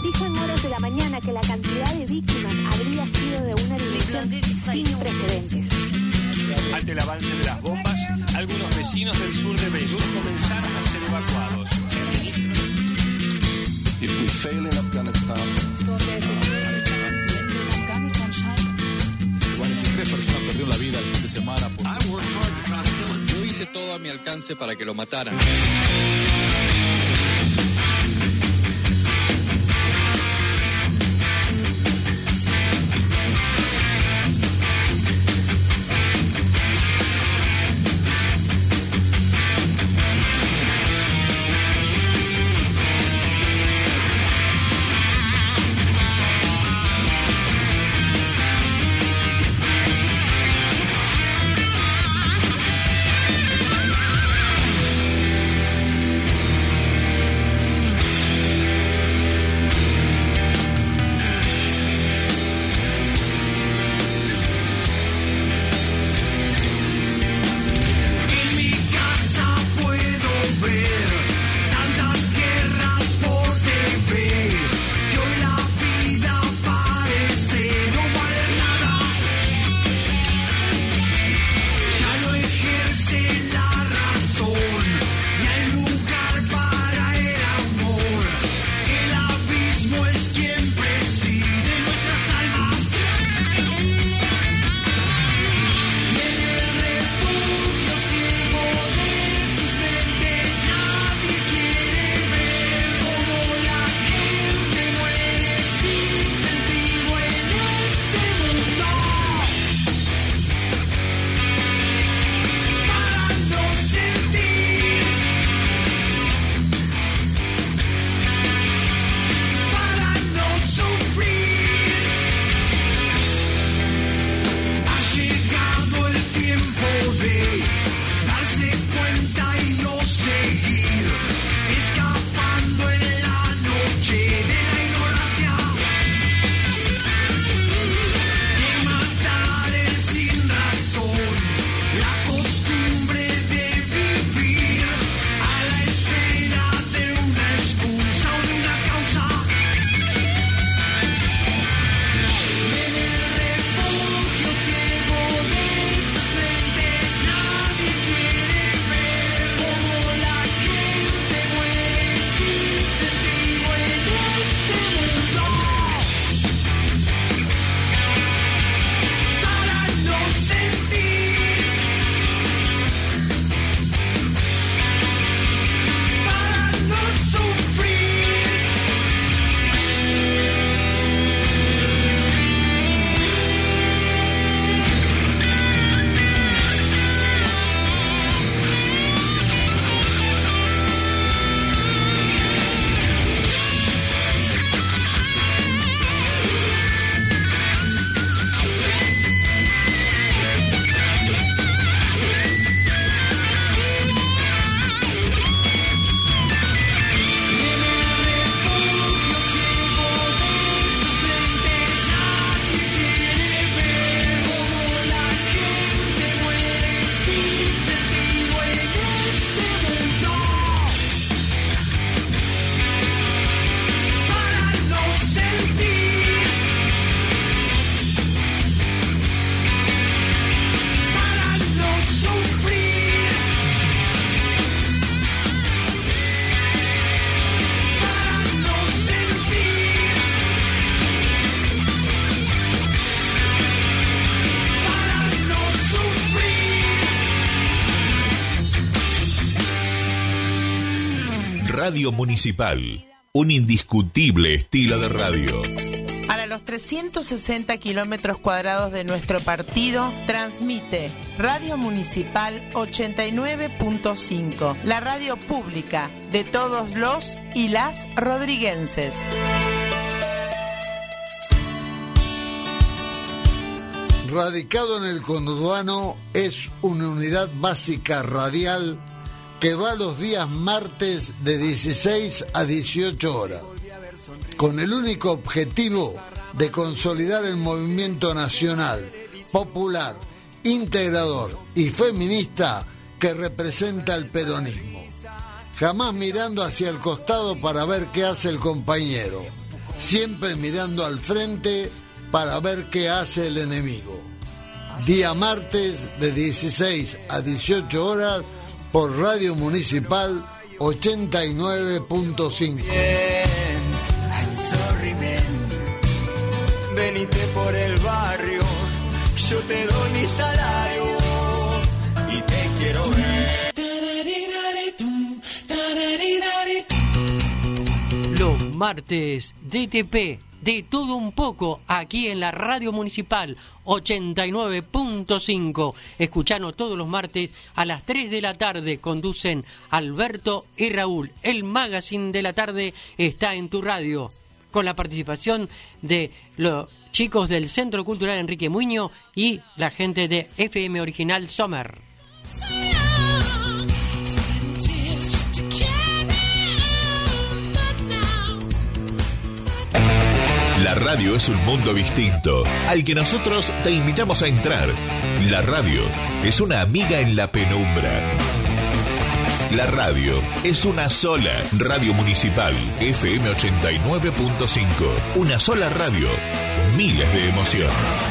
dijo en horas de la mañana que la cantidad de víctimas habría sido de una dimensión sin precedentes. Ante el avance de las bombas, algunos vecinos del sur de Beirut comenzaron a ser evacuados. If we fail in Afghanistan, cuarenta y tres personas perdieron la vida el fin de semana. Por... Yo hice todo a mi alcance para que lo mataran. Radio Municipal, un indiscutible estilo de radio. Para los trescientos sesenta kilómetros cuadrados de nuestro partido, transmite Radio Municipal ochenta y nueve punto cinco, la radio pública de todos los y las rodriguenses. Radicado en el conurbano, es una unidad básica radial que va los días martes de dieciséis a dieciocho horas, con el único objetivo de consolidar el movimiento nacional, popular, integrador y feminista que representa el peronismo, jamás mirando hacia el costado para ver qué hace el compañero, siempre mirando al frente para ver qué hace el enemigo. Día martes de dieciséis a dieciocho horas por Radio Municipal ochenta y nueve punto cinco. I'm sorry, man. Venite por el barrio, yo te doy mi salario y te quiero ver. Los martes D T P, de todo un poco, aquí en la Radio Municipal ochenta y nueve punto cinco. Escuchanos todos los martes a las tres de la tarde. Conducen Alberto y Raúl. El magazine de la tarde está en tu radio, con la participación de los chicos del Centro Cultural Enrique Muñoz y la gente de F M Original Summer. La radio es un mundo distinto, al que nosotros te invitamos a entrar. La radio es una amiga en la penumbra. La radio es una sola. Radio Municipal F M ochenta y nueve punto cinco. Una sola radio, miles de emociones.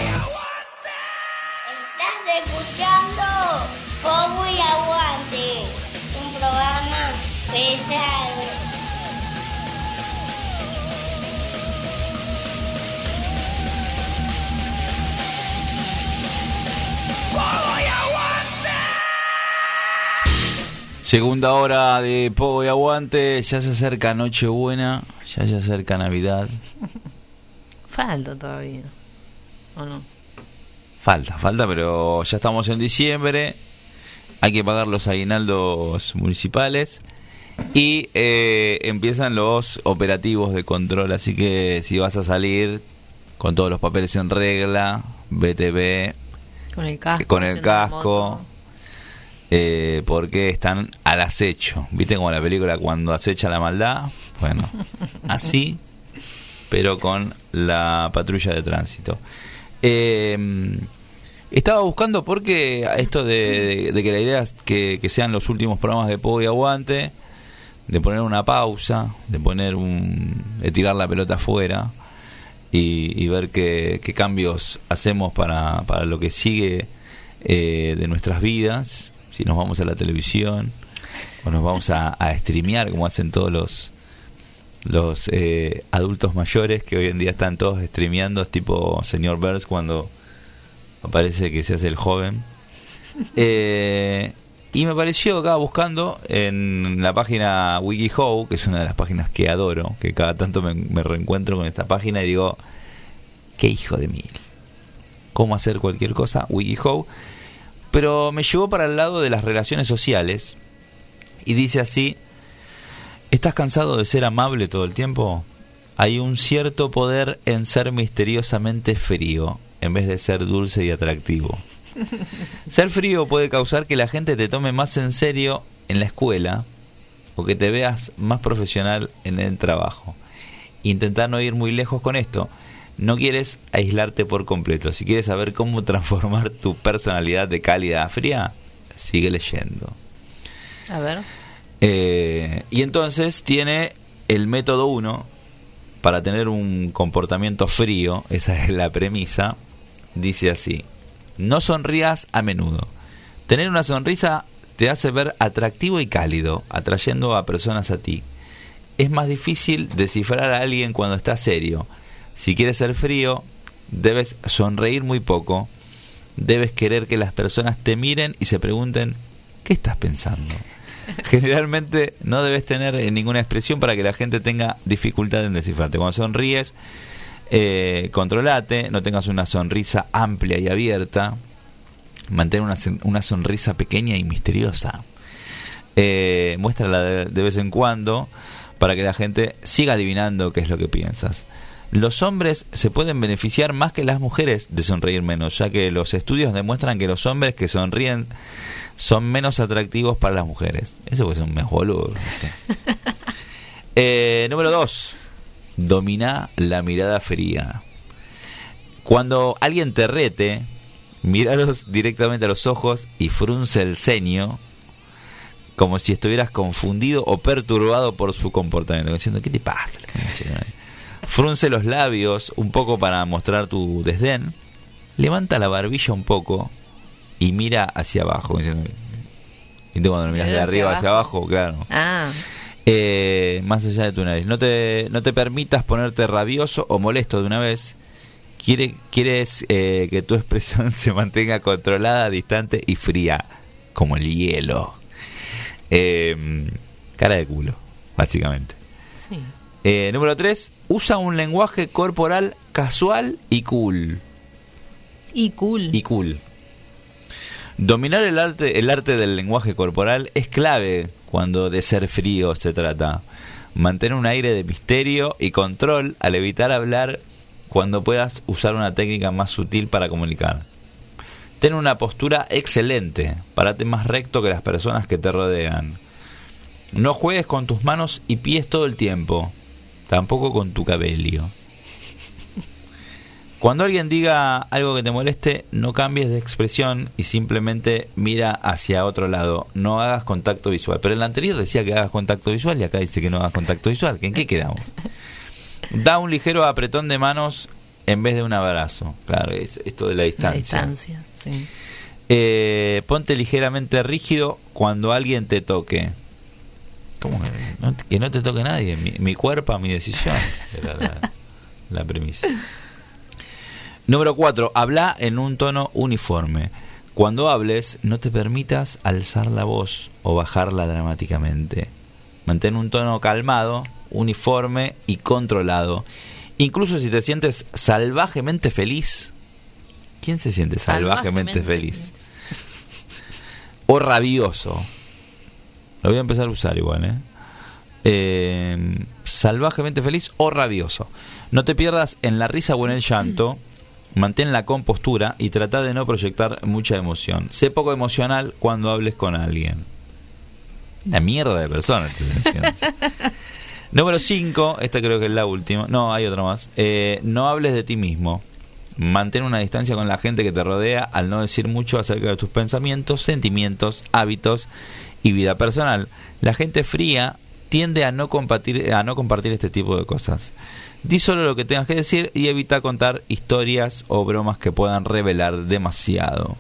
Estás escuchando Pogo y Aguante, un programa pesado. Segunda hora de Pogo y Aguante. Ya se acerca Nochebuena, ya se acerca Navidad. Falta todavía, ¿o no? Falta, falta, pero ya estamos en diciembre. Hay que pagar los aguinaldos municipales. Y eh, empiezan los operativos de control. Así que si vas a salir con todos los papeles en regla, B T V, con el casco, con el casco eh, porque están al acecho. ¿Viste como la película Cuando acecha la maldad? Bueno, así, pero con la patrulla de tránsito. Eh, estaba buscando porque esto de, de, de que la idea es que, que sean los últimos programas de Pogo y Aguante, de poner una pausa, de poner un, de tirar la pelota afuera y, y ver qué, qué cambios hacemos para, para lo que sigue eh, de nuestras vidas, si nos vamos a la televisión o nos vamos a, a streamear como hacen todos los los eh, adultos mayores que hoy en día están todos streameando, es tipo señor Burns cuando aparece que se hace el joven. eh, y me pareció acá buscando en la página WikiHow, que es una de las páginas que adoro, que cada tanto me, me reencuentro con esta página y digo, qué hijo de mil, cómo hacer cualquier cosa, WikiHow. Pero me llevó para el lado de las relaciones sociales y dice así: ¿estás cansado de ser amable todo el tiempo? Hay un cierto poder en ser misteriosamente frío en vez de ser dulce y atractivo. Ser frío puede causar que la gente te tome más en serio en la escuela o que te veas más profesional en el trabajo. Intenta no ir muy lejos con esto. No quieres aislarte por completo. Si quieres saber cómo transformar tu personalidad de cálida a fría, sigue leyendo. A ver. Eh, y entonces tiene el método uno para tener un comportamiento frío. Esa es la premisa. Dice así: no sonrías a menudo. Tener una sonrisa te hace ver atractivo y cálido, atrayendo a personas a ti. Es más difícil descifrar a alguien cuando está serio. Si quieres ser frío, debes sonreír muy poco. Debes querer que las personas te miren y se pregunten, ¿qué estás pensando? Generalmente no debes tener ninguna expresión para que la gente tenga dificultad en descifrarte. Cuando sonríes, eh, controlate, no tengas una sonrisa amplia y abierta. Mantén una, una sonrisa pequeña y misteriosa. Eh, muéstrala de, de vez en cuando para que la gente siga adivinando qué es lo que piensas. Los hombres se pueden beneficiar más que las mujeres de sonreír menos, ya que los estudios demuestran que los hombres que sonríen son menos atractivos para las mujeres. Eso puede ser un mes boludo. eh, número dos. Domina la mirada fría. Cuando alguien te rete, míralos directamente a los ojos y frunce el ceño, como si estuvieras confundido o perturbado por su comportamiento, diciendo, ¿qué te pasa? frunce los labios un poco para mostrar tu desdén, levanta la barbilla un poco y mira hacia abajo. ¿Viste cuando lo miras de arriba hacia abajo? Claro. Ah. Eh, más allá de tu nariz. No te, no te permitas ponerte rabioso o molesto de una vez. Quiere, quieres eh, que tu expresión se mantenga controlada, distante y fría, como el hielo. Eh, cara de culo, básicamente. Sí. Eh, número tres. Usa un lenguaje corporal casual y cool. Y cool. Y cool. Dominar el arte, el arte del lenguaje corporal es clave cuando de ser frío se trata. Mantén un aire de misterio y control al evitar hablar cuando puedas usar una técnica más sutil para comunicar. Ten una postura excelente, párate más recto que las personas que te rodean. No juegues con tus manos y pies todo el tiempo, tampoco con tu cabello. Cuando alguien diga algo que te moleste, no cambies de expresión y simplemente mira hacia otro lado. No hagas contacto visual. Pero en la anterior decía que hagas contacto visual y acá dice que no hagas contacto visual. ¿En qué quedamos? Da un ligero apretón de manos en vez de un abrazo. Claro, es esto de la distancia. La distancia, sí. Eh, ponte ligeramente rígido cuando alguien te toque. ¿Cómo que no, que no te toque nadie? Mi, mi cuerpo, mi decisión. Era la, la premisa. Número cuatro. Habla en un tono uniforme. Cuando hables, no te permitas alzar la voz o bajarla dramáticamente. Mantén un tono calmado, uniforme y controlado. Incluso si te sientes salvajemente feliz. ¿Quién se siente salvajemente, salvajemente feliz? O rabioso. Lo voy a empezar a usar igual, ¿eh? eh salvajemente feliz o rabioso. No te pierdas en la risa o en el llanto. Mantén la compostura y trata de no proyectar mucha emoción. Sé poco emocional cuando hables con alguien. La mierda de persona. Número cinco. Esta creo que es la última. No, hay otra más. Eh, no hables de ti mismo. Mantén una distancia con la gente que te rodea al no decir mucho acerca de tus pensamientos, sentimientos, hábitos y vida personal. La gente fría tiende a no compartir, a no compartir este tipo de cosas. Di solo lo que tengas que decir y evita contar historias o bromas que puedan revelar demasiado.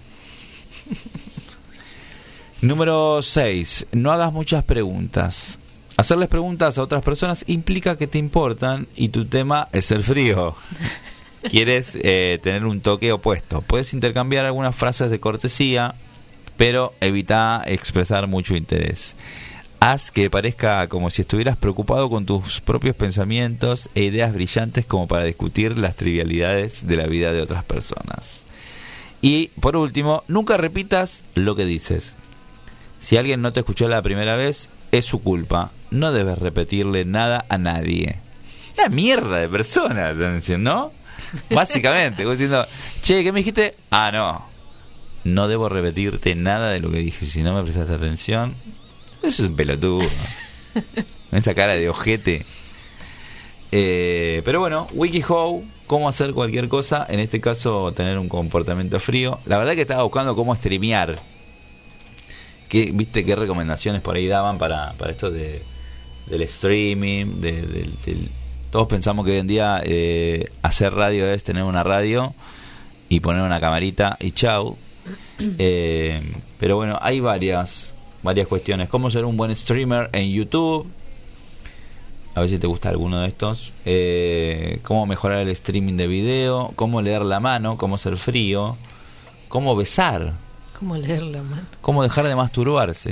Número seis. No hagas muchas preguntas. Hacerles preguntas a otras personas implica que te importan y tu tema es el frío. Quieres eh, tener un toque opuesto. Puedes intercambiar algunas frases de cortesía, pero evita expresar mucho interés. Haz que parezca como si estuvieras preocupado con tus propios pensamientos e ideas brillantes como para discutir las trivialidades de la vida de otras personas. Y, por último, nunca repitas lo que dices. Si alguien no te escuchó la primera vez, es su culpa. No debes repetirle nada a nadie. Una mierda de persona, ¿no? Básicamente, vos diciendo, che, ¿qué me dijiste? Ah, no. No debo repetirte nada de lo que dije. Si no me prestaste atención... Eso es un pelotudo. Esa cara de ojete. Eh, pero bueno, WikiHow, cómo hacer cualquier cosa. En este caso, tener un comportamiento frío. La verdad que estaba buscando cómo streamear. ¿Qué, ¿Viste qué recomendaciones por ahí daban para, para esto de, del streaming? De, de, de, todos pensamos que hoy en día eh, hacer radio es tener una radio y poner una camarita y chau. Eh, pero bueno, hay varias... varias cuestiones. Cómo ser un buen streamer en YouTube. A ver si te gusta alguno de estos. Eh, cómo mejorar el streaming de video. Cómo leer la mano. Cómo ser frío. Cómo besar. Cómo leer la mano. Cómo dejar de masturbarse.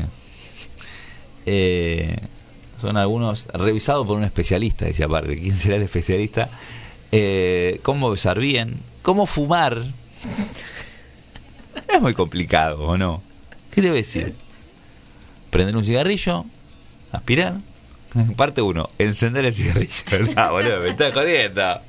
Eh, son algunos revisados por un especialista, dice aparte. ¿Quién será el especialista? Eh, cómo besar bien. Cómo fumar. Es muy complicado, ¿o no? ¿Qué te voy a decir? Prender un cigarrillo, aspirar. Parte uno, encender el cigarrillo. No, boludo, me estás jodiendo.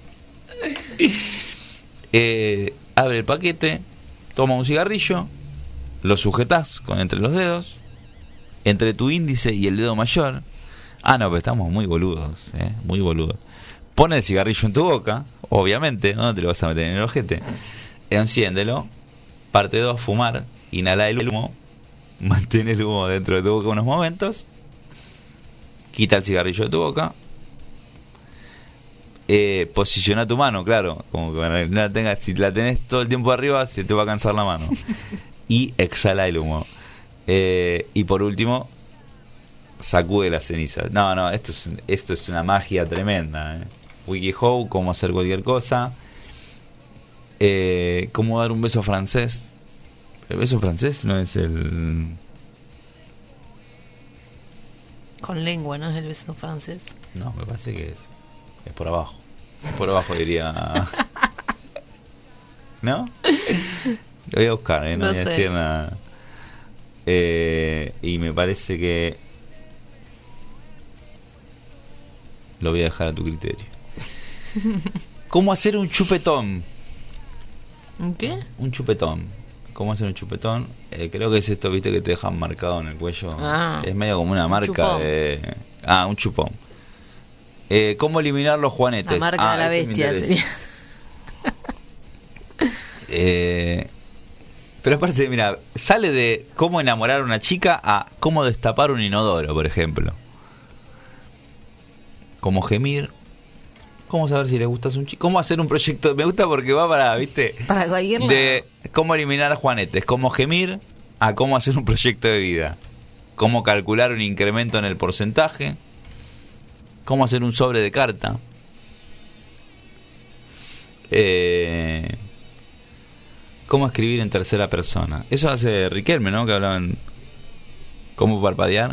Eh, abre el paquete, toma un cigarrillo, lo sujetás con entre los dedos, entre tu índice y el dedo mayor. Ah, no, pero estamos muy boludos, ¿eh? Muy boludos. Pone el cigarrillo en tu boca, obviamente, no te lo vas a meter en el ojete. Enciéndelo. Parte dos, fumar, inhala el humo. Mantén el humo dentro de tu boca unos momentos. Quita el cigarrillo de tu boca. eh, posiciona tu mano, claro. Como que no la tengas, si la tenés todo el tiempo arriba, se te va a cansar la mano. Y exhala el humo. Eh, y por último, sacude las cenizas. No, no, esto es, esto es una magia tremenda. Eh. WikiHow, cómo hacer cualquier cosa. Eh, cómo dar un beso francés. El beso francés no es el... Con lengua, ¿no es el beso francés? No, me parece que es, es por abajo. Por abajo diría... ¿No? Lo voy a buscar, ¿eh? No, no voy a sé. decir nada. Eh, y me parece que... Lo voy a dejar a tu criterio. ¿Cómo hacer un chupetón? ¿Un qué? Un chupetón. ¿Cómo hacer un chupetón? Eh, creo que es esto, viste, que te dejan marcado en el cuello. Ah, es medio como una marca chupón. de... Ah, un chupón. Eh, ¿Cómo eliminar los juanetes? La marca ah, de la ese me bestia interesa. sería. Eh, pero aparte, mira, sale de cómo enamorar a una chica a cómo destapar un inodoro, por ejemplo. Cómo gemir. Cómo saber si le gustas un chico. Cómo hacer un proyecto. Me gusta porque va para, ¿viste? Para cualquier lado. De cómo eliminar a juanetes. Cómo gemir a cómo hacer un proyecto de vida. Cómo calcular un incremento en el porcentaje. Cómo hacer un sobre de carta. Eh, cómo escribir en tercera persona. Eso hace Riquelme, ¿no? Que hablaban cómo parpadear.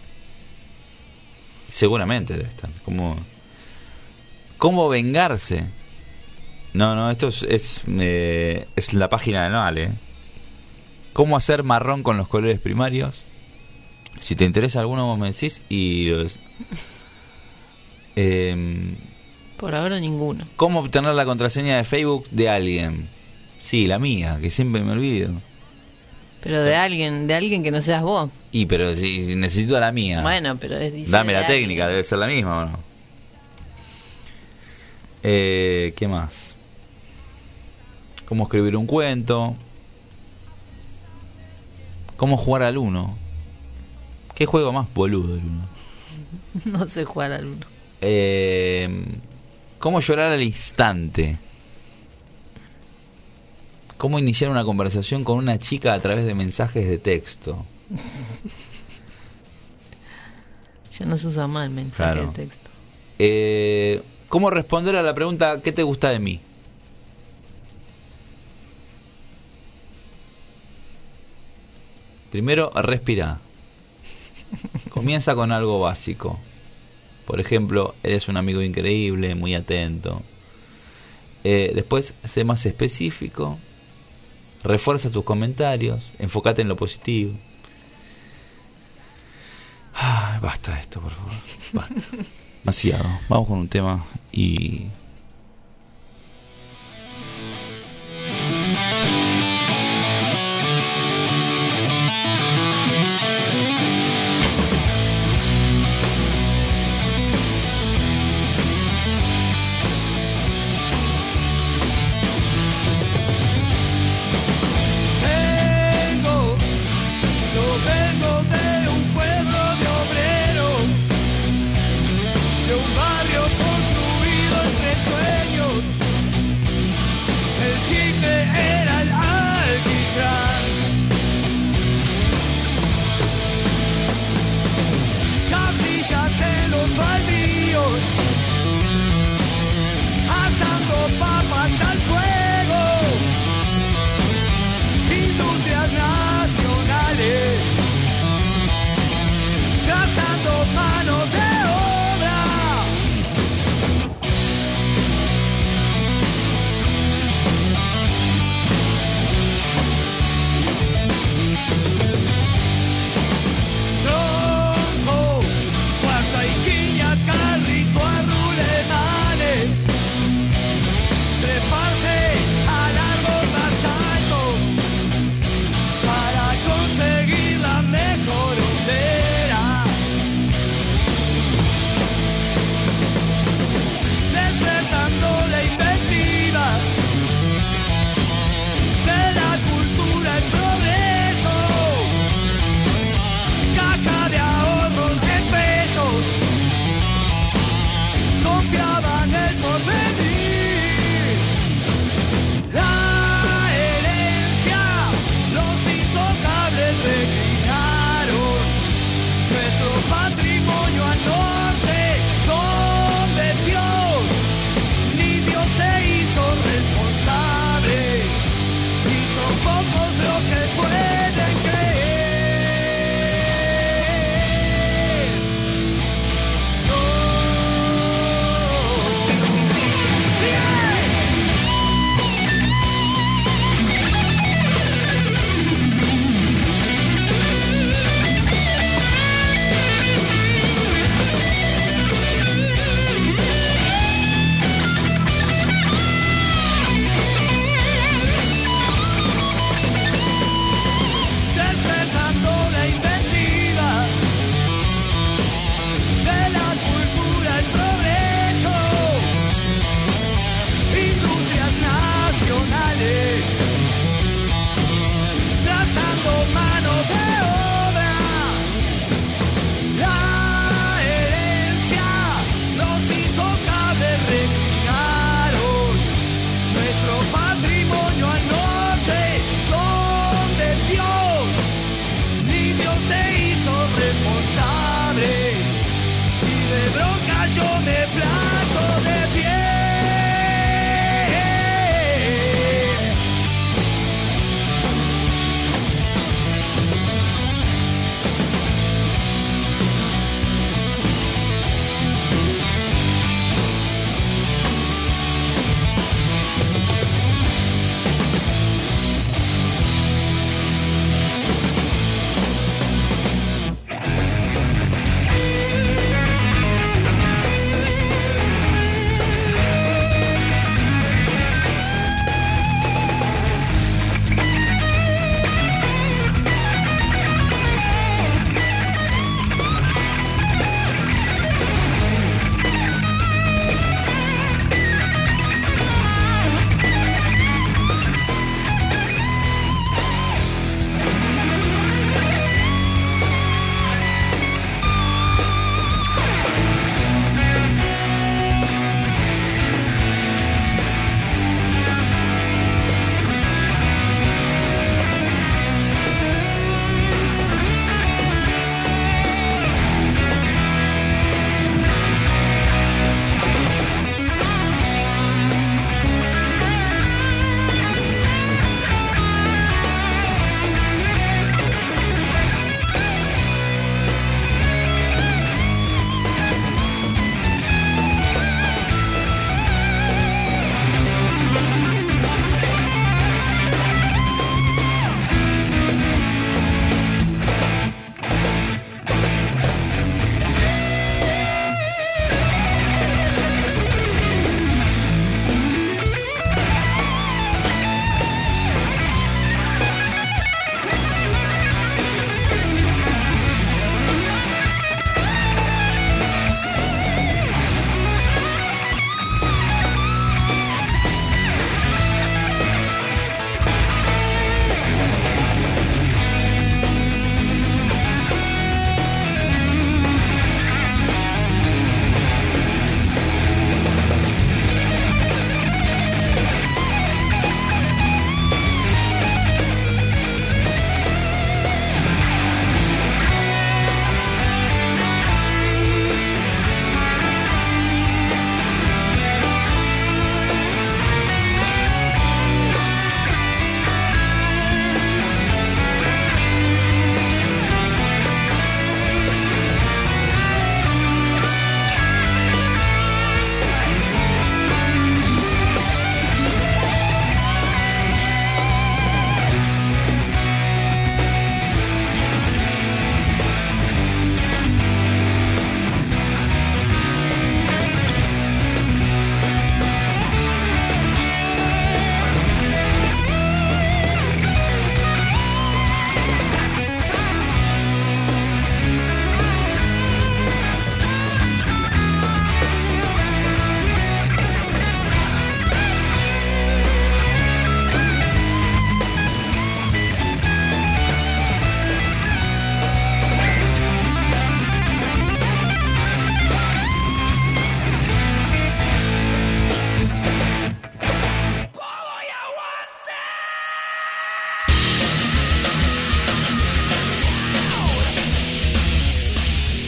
Seguramente debe estar. Cómo, cómo vengarse. No, no, esto es es, eh, es la página de Noal, ¿eh? Cómo hacer marrón con los colores primarios. Si te interesa alguno, vos me decís. Y los, eh, Por ahora ninguno. ¿Cómo obtener la contraseña de Facebook de alguien? Sí, la mía, que siempre me olvido. Pero de alguien, de alguien que no seas vos. Y pero si, si necesito a la mía. Bueno, pero es dice Dame de la alguien. técnica, debe ser la misma, ¿o no? Eh, ¿Qué más? ¿Cómo escribir un cuento? ¿Cómo jugar al uno? ¿Qué juego más boludo el uno? No sé jugar al uno. Eh, ¿Cómo llorar al instante? ¿Cómo iniciar una conversación con una chica a través de mensajes de texto? Ya no se usa más el mensaje Claro. de texto. Eh, ¿Cómo responder a la pregunta ¿qué te gusta de mí? Primero, respira. Comienza con algo básico. Por ejemplo, eres un amigo increíble, muy atento. Eh, después, sé más específico. Refuerza tus comentarios. Enfócate en lo positivo. Ah, basta de esto, por favor. Basta. Demasiado. Vamos con un tema y... Vengo, yo vengo de un pueblo de obreros, de un barrio construido entre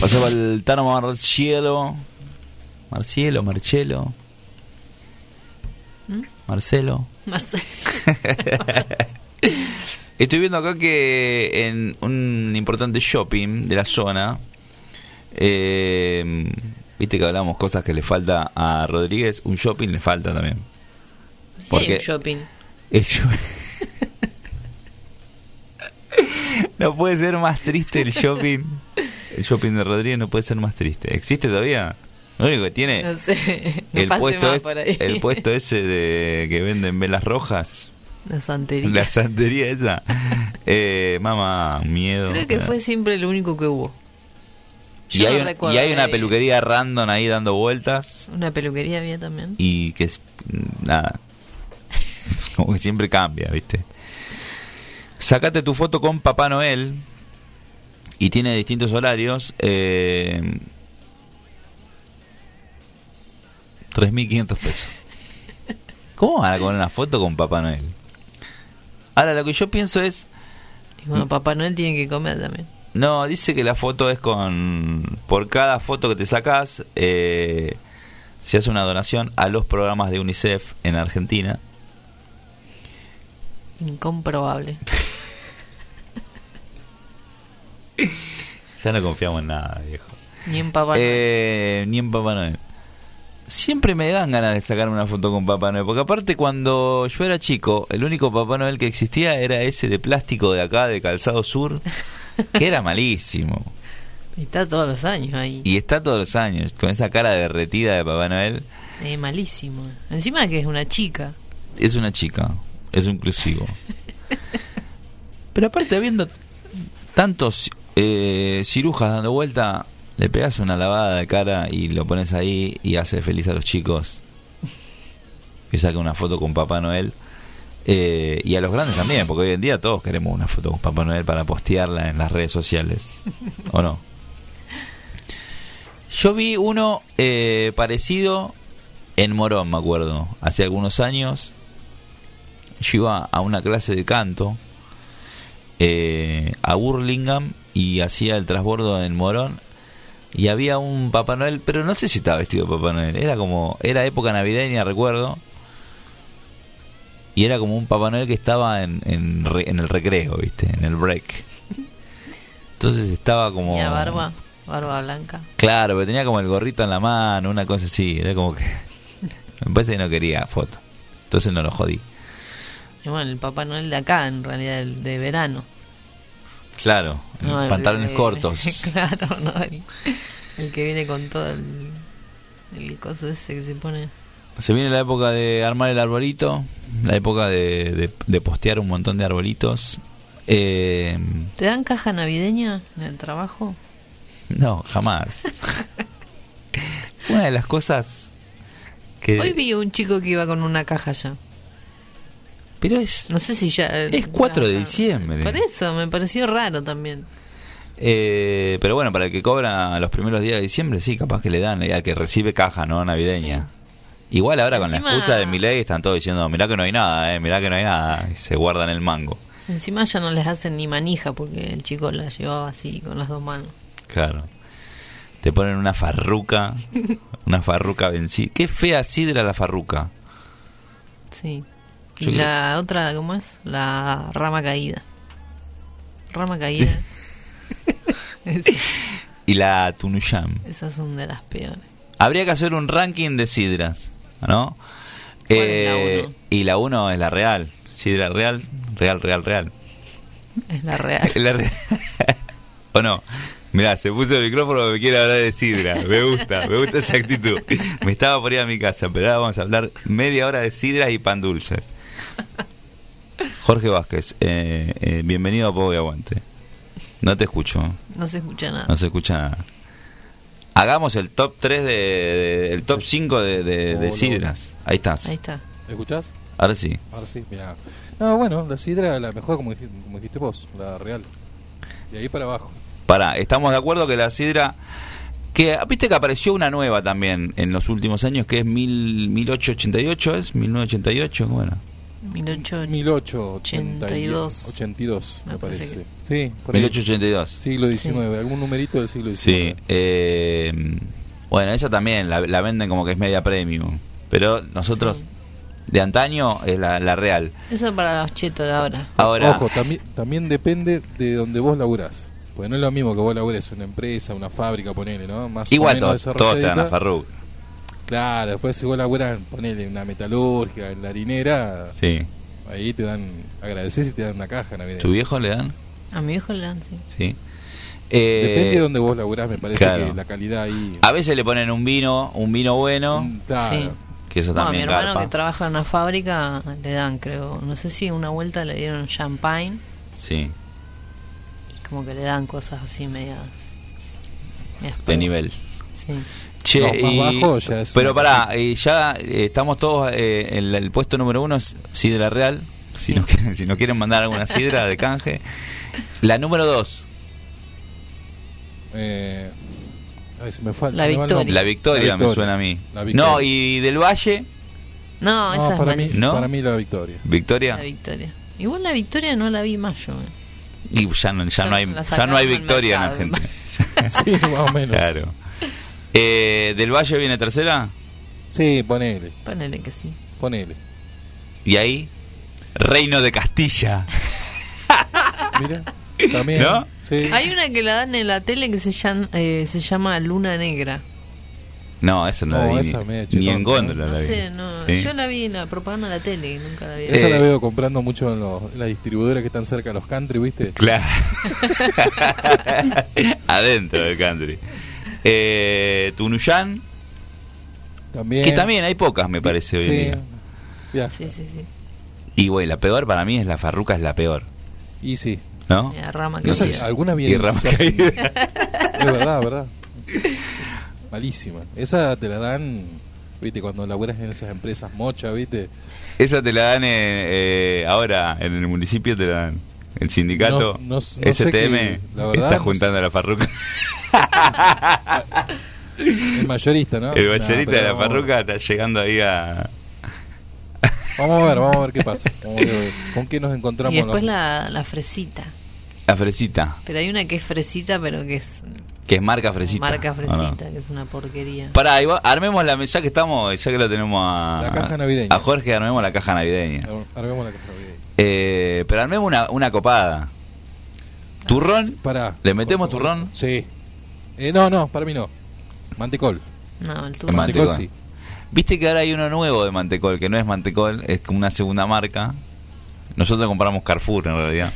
Pasaba el Tano Marcielo. Marcielo, Marcelo. ¿Mm? Marcelo. Marcelo. Estoy viendo acá que en un importante shopping de la zona, eh, viste que hablamos cosas que le falta a Rodríguez, un shopping le falta también. Sí, porque un shopping. El shopping no puede ser más triste el shopping. El shopping de Rodríguez no puede ser más triste. ¿Existe todavía? Lo único que tiene No sé, no el pase puesto más es, por ahí. el puesto ese de que venden velas rojas. La santería. La santería esa. Eh, mamá, miedo. Creo que fue siempre lo único que hubo. Yo Y hay, no un- recuerdo y hay una de- peluquería random ahí dando vueltas. Una peluquería había también. Y que es nada. Como que siempre cambia, ¿viste? Sacate tu foto con Papá Noel. Y tiene distintos horarios. Eh, tres mil quinientos pesos. ¿Cómo van a poner una foto con Papá Noel? Ahora, lo que yo pienso es... Y bueno, Papá Noel tiene que comer también. No, dice que la foto es con... Por cada foto que te sacas, eh, se hace una donación a los programas de UNICEF en Argentina. Incomprobable. Ya no confiamos en nada, viejo. Ni en Papá Noel. Eh, ni en Papá Noel. Siempre me dan ganas de sacarme una foto con Papá Noel, porque aparte cuando yo era chico, el único Papá Noel que existía era ese de plástico de acá, de Calzado Sur, que era malísimo. Y está todos los años ahí. Y está todos los años, con esa cara derretida de Papá Noel. Eh, malísimo. Encima que es una chica. Es una chica, es inclusivo. Pero aparte, habiendo tantos eh, cirujas dando vuelta, le pegas una lavada de cara y lo pones ahí y hace feliz a los chicos. Que saca una foto con Papá Noel. Eh, y a los grandes también, porque hoy en día todos queremos una foto con Papá Noel para postearla en las redes sociales. ¿O no? Yo vi uno eh, parecido en Morón, me acuerdo, hace algunos años. Yo iba a una clase de canto eh, a Burlingame y hacía el transbordo en Morón y había un Papá Noel, pero no sé si estaba vestido de Papá Noel, era como, era época navideña, recuerdo, y era como un Papá Noel que estaba en, en, re, en el recreo, ¿viste? En el break. Entonces estaba como... Tenía barba, barba blanca. Claro, pero tenía como el gorrito en la mano, una cosa así, era como que... Me parece que no quería foto, entonces no lo jodí. Y bueno, el Papá Noel de acá, en realidad, el de verano. Claro, No, el- pantalones el- cortos. Claro, no, el, el que viene con todo el, el coso ese que se pone. Se viene la época de armar el arbolito, la época de, de, de postear un montón de arbolitos. Eh, ¿Te dan caja navideña en el trabajo? no, jamás. Una de las cosas que... Hoy vi un chico que iba con una caja ya. Pero es... No sé si ya... Es cuatro de diciembre. Por eso, me pareció raro también. Eh, pero bueno, para el que cobra los primeros días de diciembre, sí, capaz que le dan, y al que recibe caja, ¿no? Navideña. Sí. Igual ahora con Encima- la excusa de Milei están todos diciendo, mirá que no hay nada, eh, mirá que no hay nada, y se guardan el mango. Encima ya no les hacen ni manija porque el chico la llevaba así con las dos manos. Claro. Te ponen una farruca, una farruca vencida. Qué fea sidra la farruca. Sí. Yo Y creo- la otra, ¿cómo es? La rama caída. Rama caída. Es- Y la Tunuyam. esas son de las peores. Habría que hacer un ranking de sidras, ¿no? ¿Cuál es la Eh, uno? y la uno es la real. Sidra real, real, real, real. Es la real. La real. ¿O no? Mirá, se puso el micrófono, me quiere hablar de sidra. Me gusta, me gusta esa actitud. Me estaba por ir a mi casa, pero ahora vamos a hablar media hora de sidras y pan dulces. Jorge Vázquez, eh, eh, bienvenido a Pobre Aguante. No te escucho. No se escucha nada. No se escucha nada. Hagamos el top tres de, de- el top cinco de, de, de No, sidras. Ahí estás. Ahí está. ¿Me escuchás? Ahora sí. Ahora sí, mira. No, bueno, la sidra la mejor como dijiste, como dijiste vos, la real. De ahí para abajo. Pará, estamos de acuerdo que la sidra... Que, viste que apareció una nueva también en los últimos años, que es mil, mil ochocientos ochenta y ocho, ¿es? mil novecientos ochenta y ocho, bueno. mil ochocientos mil ochocientos ochenta y dos, me, me parece. parece. Sí, por mil ochocientos ochenta y dos. Siglo diecinueve, sí. Algún numerito del siglo diecinueve. Sí, eh, bueno, esa también la, la venden como que es media premium, pero nosotros sí. de antaño es la, la real. Eso para los chetos de ahora. Ahora, ojo, también, también depende de donde vos laburás. Porque no es lo mismo que vos labures en una empresa, una fábrica, ponele, ¿no? Más igual o menos todos todo te dan a Farruc. Claro, después si vos laburás, ponele una metalúrgica, en la harinera, sí. ahí te dan, agradecés y te dan una caja navideña. ¿Tu viejo le dan? A mi viejo le dan, sí. Sí. Eh, Depende de donde vos laburás, me parece claro. que la calidad ahí... A veces le ponen un vino, un vino bueno. Mm, claro. Sí. Que eso no, también mi hermano garpa. que trabaja en una fábrica le dan, creo, no sé si una vuelta le dieron champagne. Sí. Y como que le dan cosas así medias... medias de nivel. Sí. Che, no, y, más bajo ya es pero pará, y ya eh, estamos todos eh, en el puesto número uno es Sidra Real. Si, sí. nos quieren, si nos quieren mandar alguna sidra de canje. La número dos. Eh, ay, se me fue, la, se victoria. Me la, victoria. La victoria me suena a mí. No, y del Valle. No, esa no, es para mí, ¿no? para mí la Victoria. ¿Victoria? La Victoria. Igual la Victoria no la vi más yo. Eh. Y ya no, ya ya no hay, ya no hay Victoria en Argentina. Sí, más o menos. Claro. Eh, ¿Del Valle viene tercera? Sí, ponele. Ponele que sí. Ponele. ¿Y ahí? Reino de Castilla. Mira, también. ¿No? Sí. Hay una que la dan en la tele que se llama, eh, se llama Luna Negra. No, esa no, no la vi esa ni, ni en góndola no, la no vi. Sé, no. ¿Sí? Yo la vi en la propaganda de la tele y nunca la vi. Esa eh, la veo comprando mucho en, los, en las distribuidoras que están cerca de los country, ¿viste? Claro. Adentro del country. Eh, Tunuyán. También. Que también hay pocas, me parece, hoy sí. en día. Ya. Sí, sí, sí. Y güey, la peor para mí es la Farruca, es la peor. Y sí. ¿No? La rama no sé, alguna bien. Y rama caída. Es verdad, verdad. Malísima. Esa te la dan, viste, cuando laburas en esas empresas mocha, viste. Esa te la dan en, eh, ahora en el municipio, te la dan. El sindicato no, no, no S T M que, la verdad, está juntando no a la Farruca. El mayorista, ¿no? El mayorista no, de la vamos, Farruca está llegando ahí a... Vamos a ver, vamos a ver qué pasa. Vamos a ver con qué nos encontramos. Y después los... la, la fresita. La fresita. Pero hay una que es fresita, pero que es... Que es marca fresita. Marca fresita, no? que es una porquería. Pará, Iba, armemos la... Ya que estamos, ya que lo tenemos a... La caja navideña. A Jorge, armemos la caja navideña. Armemos la caja navideña. Eh, pero armemos una, una copada. ¿Turrón? Pará. ¿Le metemos turrón? Sí. Eh, no, no, para mí no. Mantecol. No, el El turrón. mantecol, mantecol sí. Viste que ahora hay uno nuevo de Mantecol, que no es Mantecol, es como una segunda marca. Nosotros compramos Carrefour en realidad.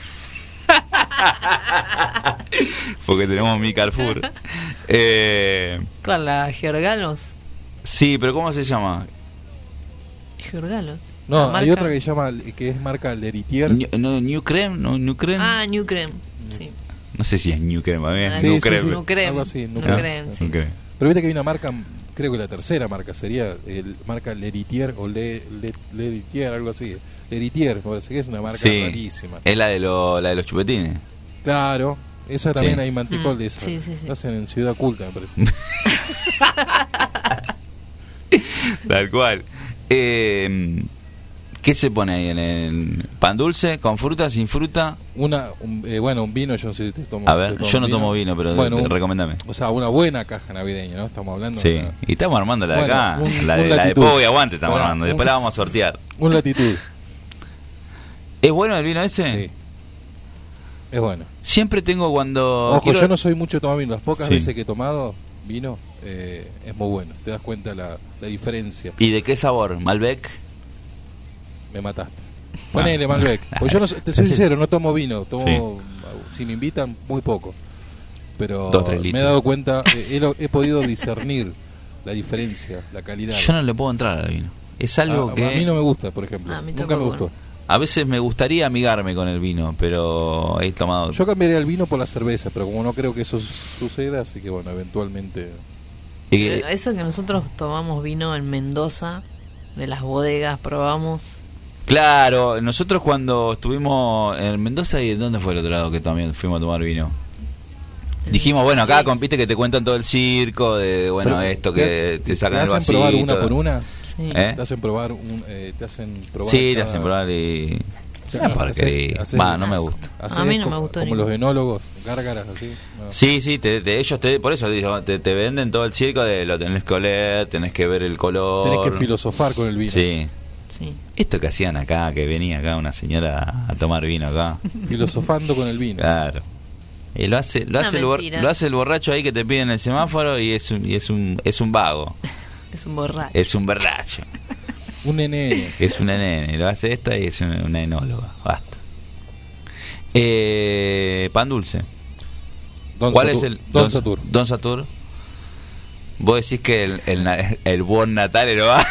Porque tenemos mi Carrefour. Eh, ¿Cuál? ¿La Georgalos? sí, pero ¿cómo se llama? Georgalos. No, La hay marca- otra que se llama, que es marca Leritier. New, no, New Creme, no, New Creme. Ah, New Creme. Sí. No sé si es New Creme, a mí es Ah, Sí, New sí, Creme. sí. New Creme. Algo así, New New Creme, sí. New Creme. Pero viste que hay una marca, creo que la tercera marca sería el marca Leritier o Le, Le- Leritier, algo así. Leritier, me parece que es una marca Sí, rarísima. es la de, lo, la de los chupetines. Claro, esa también Sí. hay mantecol Mm, de esa. sí, sí, sí. La hacen en Ciudad Culta, me parece. Tal cual. Eh, ¿Qué se pone ahí en el pan dulce? ¿Con fruta, sin fruta? Una, un- eh, bueno, un vino, yo no sé si te tomo. A ver, te tomo yo no tomo vino, pero bueno, un- recomendame. O sea, una buena caja navideña, ¿no? Estamos hablando Sí, de una- y estamos armando la de Bueno, acá, un- la, un de, la de latitud. Pogo y Aguante estamos Bueno, armando, después un- la vamos a sortear. un latitud. ¿Es bueno el vino ese? Sí. Es bueno. Siempre tengo cuando... Ojo, quiero- yo no soy mucho de tomar vino. Las pocas Sí. veces que he tomado vino, eh, es muy bueno. Te das cuenta la, la diferencia. ¿Y de qué sabor? ¿Malbec? Me mataste. Ponele Malbec. Pues yo no, soy- te soy sincero, no tomo vino. Tomo, si me invitan, muy poco. Pero Dos, tres me he litros. dado cuenta, eh, he, lo- he podido discernir la diferencia, la calidad. Yo no le puedo entrar al vino. Es algo a, que... a mí no me gusta, por ejemplo. A mí Nunca tampoco, me gustó. A veces me gustaría amigarme con el vino, pero he tomado... Yo cambiaría el vino por la cerveza, pero como no creo que eso suceda, así que bueno, eventualmente... Y que- Pero eso que nosotros tomamos vino en Mendoza, de las bodegas, probamos. Claro, nosotros cuando estuvimos en Mendoza, ¿y dónde fue el otro lado que también fuimos a tomar vino? Dijimos, bueno, acá compite que te cuentan todo el circo, de bueno, Pero, esto ¿te- que te sacan ¿te el hacen vasito. probar una por una? Sí. Sí. ¿Eh? Te hacen probar un, eh, te hacen probar Sí, te cada- hacen probar y... Sí, Ah, hace- porquería. hace- Va, no me gusta. hace A mí no como- me gustó Como ninguno. los enólogos, gárgaras así. no. Sí, sí, te, te- ellos te, por eso digo, te, te venden todo el circo de lo tenés que oler, tenés que ver el color. Tenés que filosofar con el vino. Sí. Sí. Esto que hacían acá, que venía acá una señora a tomar vino acá. Filosofando con el vino. Claro. Y lo hace, lo Una hace el bor- mentira. lo hace el borracho ahí que te pide en el semáforo y es un, y es un, es un vago. Es un borracho. Es un borracho. Un nene. Es una nene. Lo hace esta y es una, una enóloga. Basta. Eh, pan dulce. Don ¿Cuál Satur- es el Don Satur. Don Satur. Vos decís que el, el, na- el buen Natale lo va.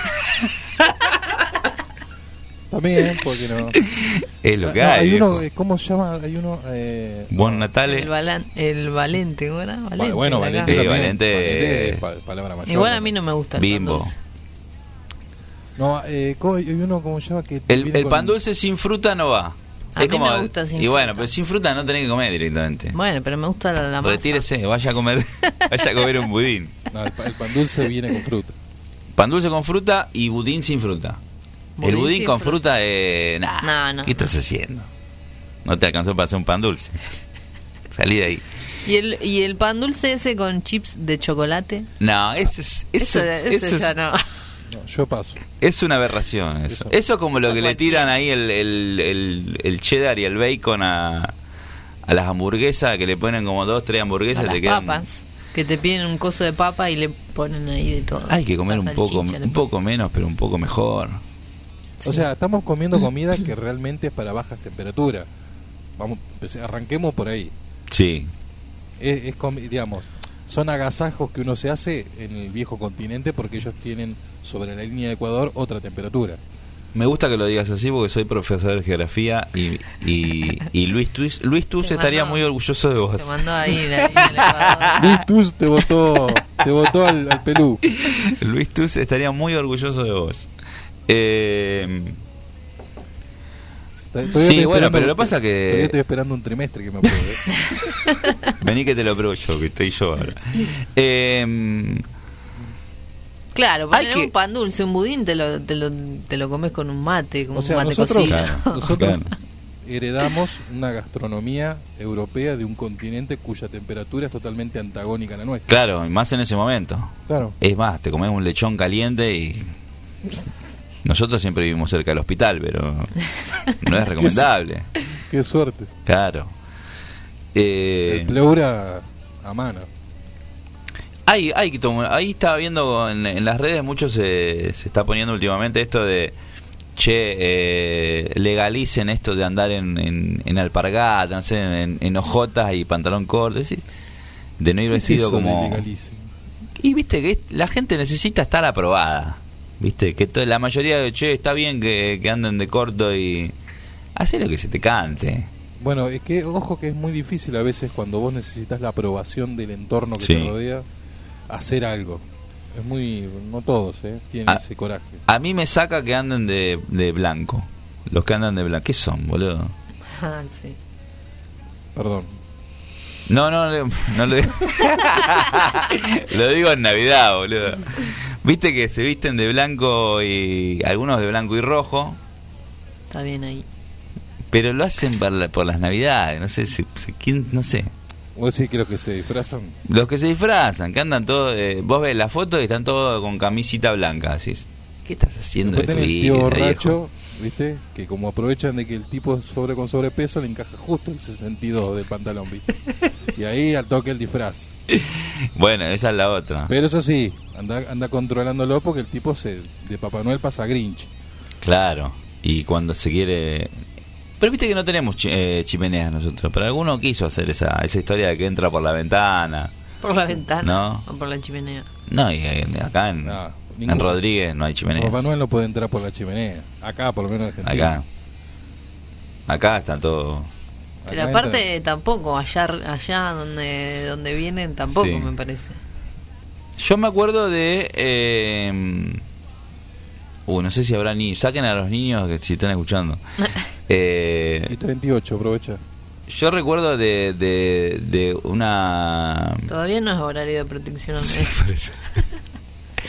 También, porque no. Es lo que No, hay. hay uno, viejo. eh, ¿cómo se llama? Hay uno. Eh, Buen Natale. El, balan, el Valente, ¿cómo era? Valente, bueno, de acá. Valente Sí, también. Valente- Valente es pa- palabra mayor. Igual a mí no me gusta el pan Bimbo. dulce. No, eh, ¿cómo- hay uno, ¿cómo se llama? Que El, viene el con- pan dulce sin fruta no va. A mí me gusta sin Y bueno, fruta. pero sin fruta no tenés que comer directamente. Bueno, pero me gusta la, la masa. Retírese, vaya a comer, vaya a comer un budín. No, el, pa- el pan dulce viene con fruta. Pan dulce con fruta y budín sin fruta. Budín el budín sin con fruta. fruta, eh, nah, No, no, ¿qué estás haciendo? No te alcanzó para hacer un pan dulce. Salí de ahí. ¿Y el, ¿Y el pan dulce ese con chips de chocolate? No, eso es, eso, Eso, eso eso es, ya no. No, yo paso. es una aberración. Eso, Eso. eso es como lo Eso que le cualquiera. tiran ahí el, el, el, el cheddar y el bacon a, a las hamburguesas, que le ponen como dos, tres A hamburguesas y las te quedan... papas. Que te piden un coso de papa y le ponen ahí de todo. Hay que comer La un poco, salchicha, le un poco menos, pero un poco mejor. O sea, estamos comiendo comida que realmente es para bajas temperaturas. Vamos, empecé- arranquemos por ahí. Sí. Es, es comi- digamos, son agasajos que uno se hace en el viejo continente porque ellos tienen sobre la línea de Ecuador otra temperatura. Me gusta que lo digas así porque soy profesor de geografía y, y, y Luis Tus, Luis Tus Te estaría mandó- muy orgulloso de vos. Te mandó ahí la línea del Ecuador. Luis Tus te votó, te votó al, al pelú. Luis Tus estaría muy orgulloso de vos. Eh, Todavía Sí, estoy bueno, esperando- pero lo que pasa que- Todavía estoy esperando un trimestre que me apruebe. vení que te lo pruebo yo, que estoy yo ahora. Eh, Claro, Hay poner que- un pan dulce, un budín, te lo, te lo, te lo comes con un mate, con O sea, un mate nosotros, cocido. Claro. nosotros Claro. heredamos una gastronomía europea de un continente cuya temperatura es totalmente antagónica a la nuestra. claro, y más en ese momento. Claro. Es más, te comes un lechón caliente y... Nosotros siempre vivimos cerca del hospital, pero no es recomendable. Qué suerte. Claro. Eh, El pleura a mano. Hay, hay que tomar- ahí estaba viendo en, en las redes, mucho se, se está poniendo últimamente esto de, che, eh, legalicen esto de andar en, en, en alpargatas, no sé, en, en ojotas y pantalón corto, es decir, de no ir ¿Qué es vestido eso de como... legalicen? Y viste que la gente necesita estar aprobada, viste, que to- la mayoría de, che, está bien que, que anden de corto y... Hacé lo que se te cante. Bueno, es que, ojo, que es muy difícil a veces cuando vos necesitas la aprobación del entorno que Sí. te rodea, hacer algo. Es muy... No todos, ¿eh? Tienen Ah. ese coraje. A mí me saca que anden de, de blanco. Los que andan de blanco. ¿Qué son, boludo? Ah, sí. Perdón. No, no, no, no lo digo. Lo digo en Navidad, boludo. Viste que se visten de blanco y algunos de blanco y rojo, Está bien ahí. pero lo hacen por, la- por las Navidades. No sé, si, si- quién, no sé. ¿Vos decís que los que se disfrazan? Los que se disfrazan, que andan todos. Eh, vos ves la foto y están todos con camisita blanca. Decís, ¿qué estás haciendo de Después tu tenés el tío vida, borracho, viejo? ¿viste? Que como aprovechan de que el tipo sobre con sobrepeso le encaja justo el sesenta y dos del pantalón, ¿viste? Y ahí al toque el disfraz. Bueno, esa es la otra. Pero eso sí, anda, anda controlándolo porque el tipo se de Papá Noel pasa a Grinch. Claro. Y cuando se quiere... Pero viste que no tenemos chi- eh, chimeneas nosotros. Pero alguno quiso hacer esa, esa historia de que entra por la ventana. Por la ventana No. o por la chimenea. No, y en- acá en, No, en ninguno. Rodríguez no hay chimenea. Papá Noel no puede entrar por la chimenea. Acá, por lo menos en Argentina. Acá. Acá está todo. Pero Acá aparte tampoco, allá allá donde donde vienen tampoco, Sí. me parece. Yo me acuerdo de... Eh, uh, no sé si habrá niños. Saquen a los niños que si están escuchando. Eh, Y treinta y ocho, aprovecha. yo recuerdo de, de, de una... Todavía no es horario de protección al medio.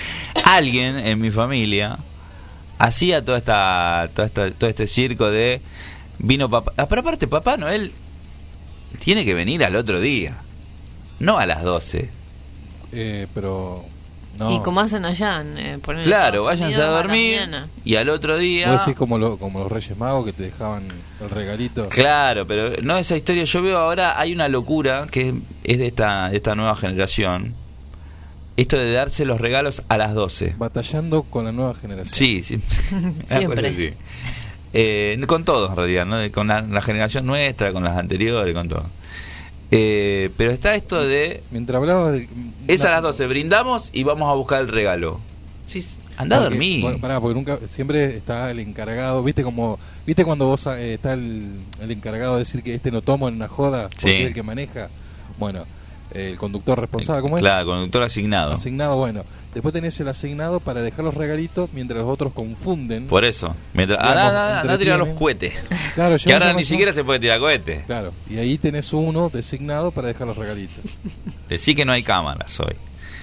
alguien en mi familia hacía toda esta, toda esta, todo este circo de vino papá. Ah, pero aparte, Papá Noel tiene que venir al otro día, no a las doce. Eh, pero no. Y como hacen allá, eh, ponen claro, váyanse a dormir a y al otro día. Vos decís como, lo, como los Reyes Magos que te dejaban el regalito. Claro, pero no esa historia. Yo veo ahora hay una locura que es de esta, de esta nueva generación. Esto de darse los regalos a las doce. Batallando con la nueva generación. Sí, sí. Siempre. Sí. Eh, con todos en realidad, ¿no? Con la, la generación nuestra, con las anteriores, con todo. Eh, pero está esto de... Mientras hablabas de... Es a las doce, brindamos y vamos a buscar el regalo. Sí, anda a dormir. Bueno, pará, porque nunca, siempre está el encargado, ¿viste como viste cuando vos eh, está el, el encargado de decir que este no toma en una joda porque sí. es el que maneja? Bueno, eh, el conductor responsable, ¿cómo es? Claro, conductor asignado. Asignado, bueno. Después tenés el asignado para dejar los regalitos mientras los otros confunden. Por eso. Mientras, anda, anda a tirar los cohetes. Claro, que ahora ni siquiera se puede tirar cohetes. Claro, y ahí tenés uno designado para dejar los regalitos. Decí que no hay cámaras hoy.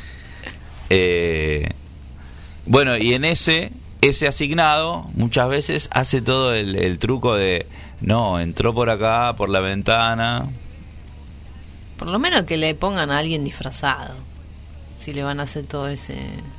Eh, bueno, y en ese ese asignado muchas veces hace todo el, el truco de no, entró por acá, por la ventana. Por lo menos que le pongan a alguien disfrazado. Si le van a hacer todo ese...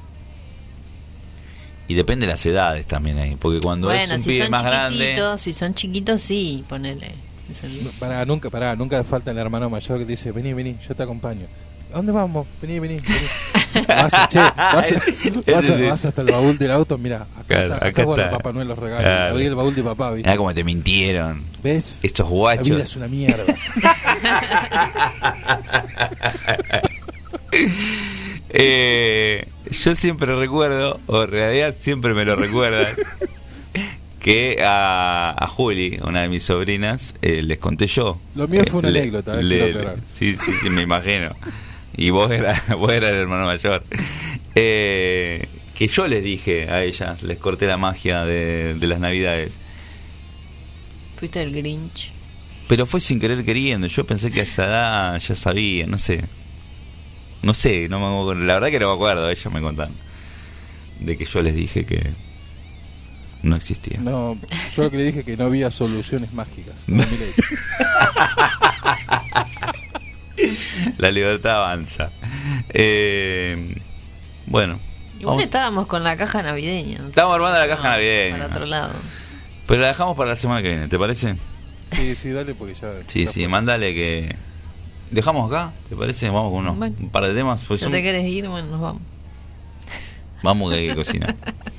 Y depende de las edades también ahí, porque cuando bueno, es un si pibe son más grande... Si son chiquitos, sí, ponele. No, pará, nunca, pará, nunca falta el hermano mayor que te dice, vení, vení, yo te acompaño. ¿A dónde vamos? Vení, vení, vení. Vas, che, vas, vas, vas, vas hasta el baúl del auto, mira, acá, claro, está, acá, acá bueno, está. Papá Noel los regalos. Claro. Abrí el baúl de papá, ¿viste? Mira cómo te mintieron. ¿Ves? Estos guachos. La vida es una mierda. eh, yo siempre recuerdo, o en realidad siempre me lo recuerdan, que a, a Juli, una de mis sobrinas, eh, les conté yo. Lo mío eh, fue una le, anécdota, le, eh, le, sí, sí, sí, me imagino. Y vos eras vos eras el hermano mayor. Eh, que yo les dije a ellas, les corté la magia de, de las Navidades. Fuiste el Grinch. Pero fue sin querer queriendo. Yo pensé que a esa edad ya sabía, no sé. No sé, no me, la verdad que no me acuerdo. Ellos me contaron de que yo les dije que no existía. No, yo lo que le dije que no había soluciones mágicas. Como la libertad avanza. Eh, bueno. Igual estábamos con la caja navideña. ¿No? Estábamos armando la caja navideña. Para otro lado. Pero la dejamos para la semana que viene, ¿te parece? Sí, sí, dale porque ya... Sí, ya sí, fue. mándale que... ¿Dejamos acá? ¿Te parece? Vamos con unos, bueno, un par de temas. Pues si son... te quieres ir, bueno, nos vamos. Vamos que hay que cocinar.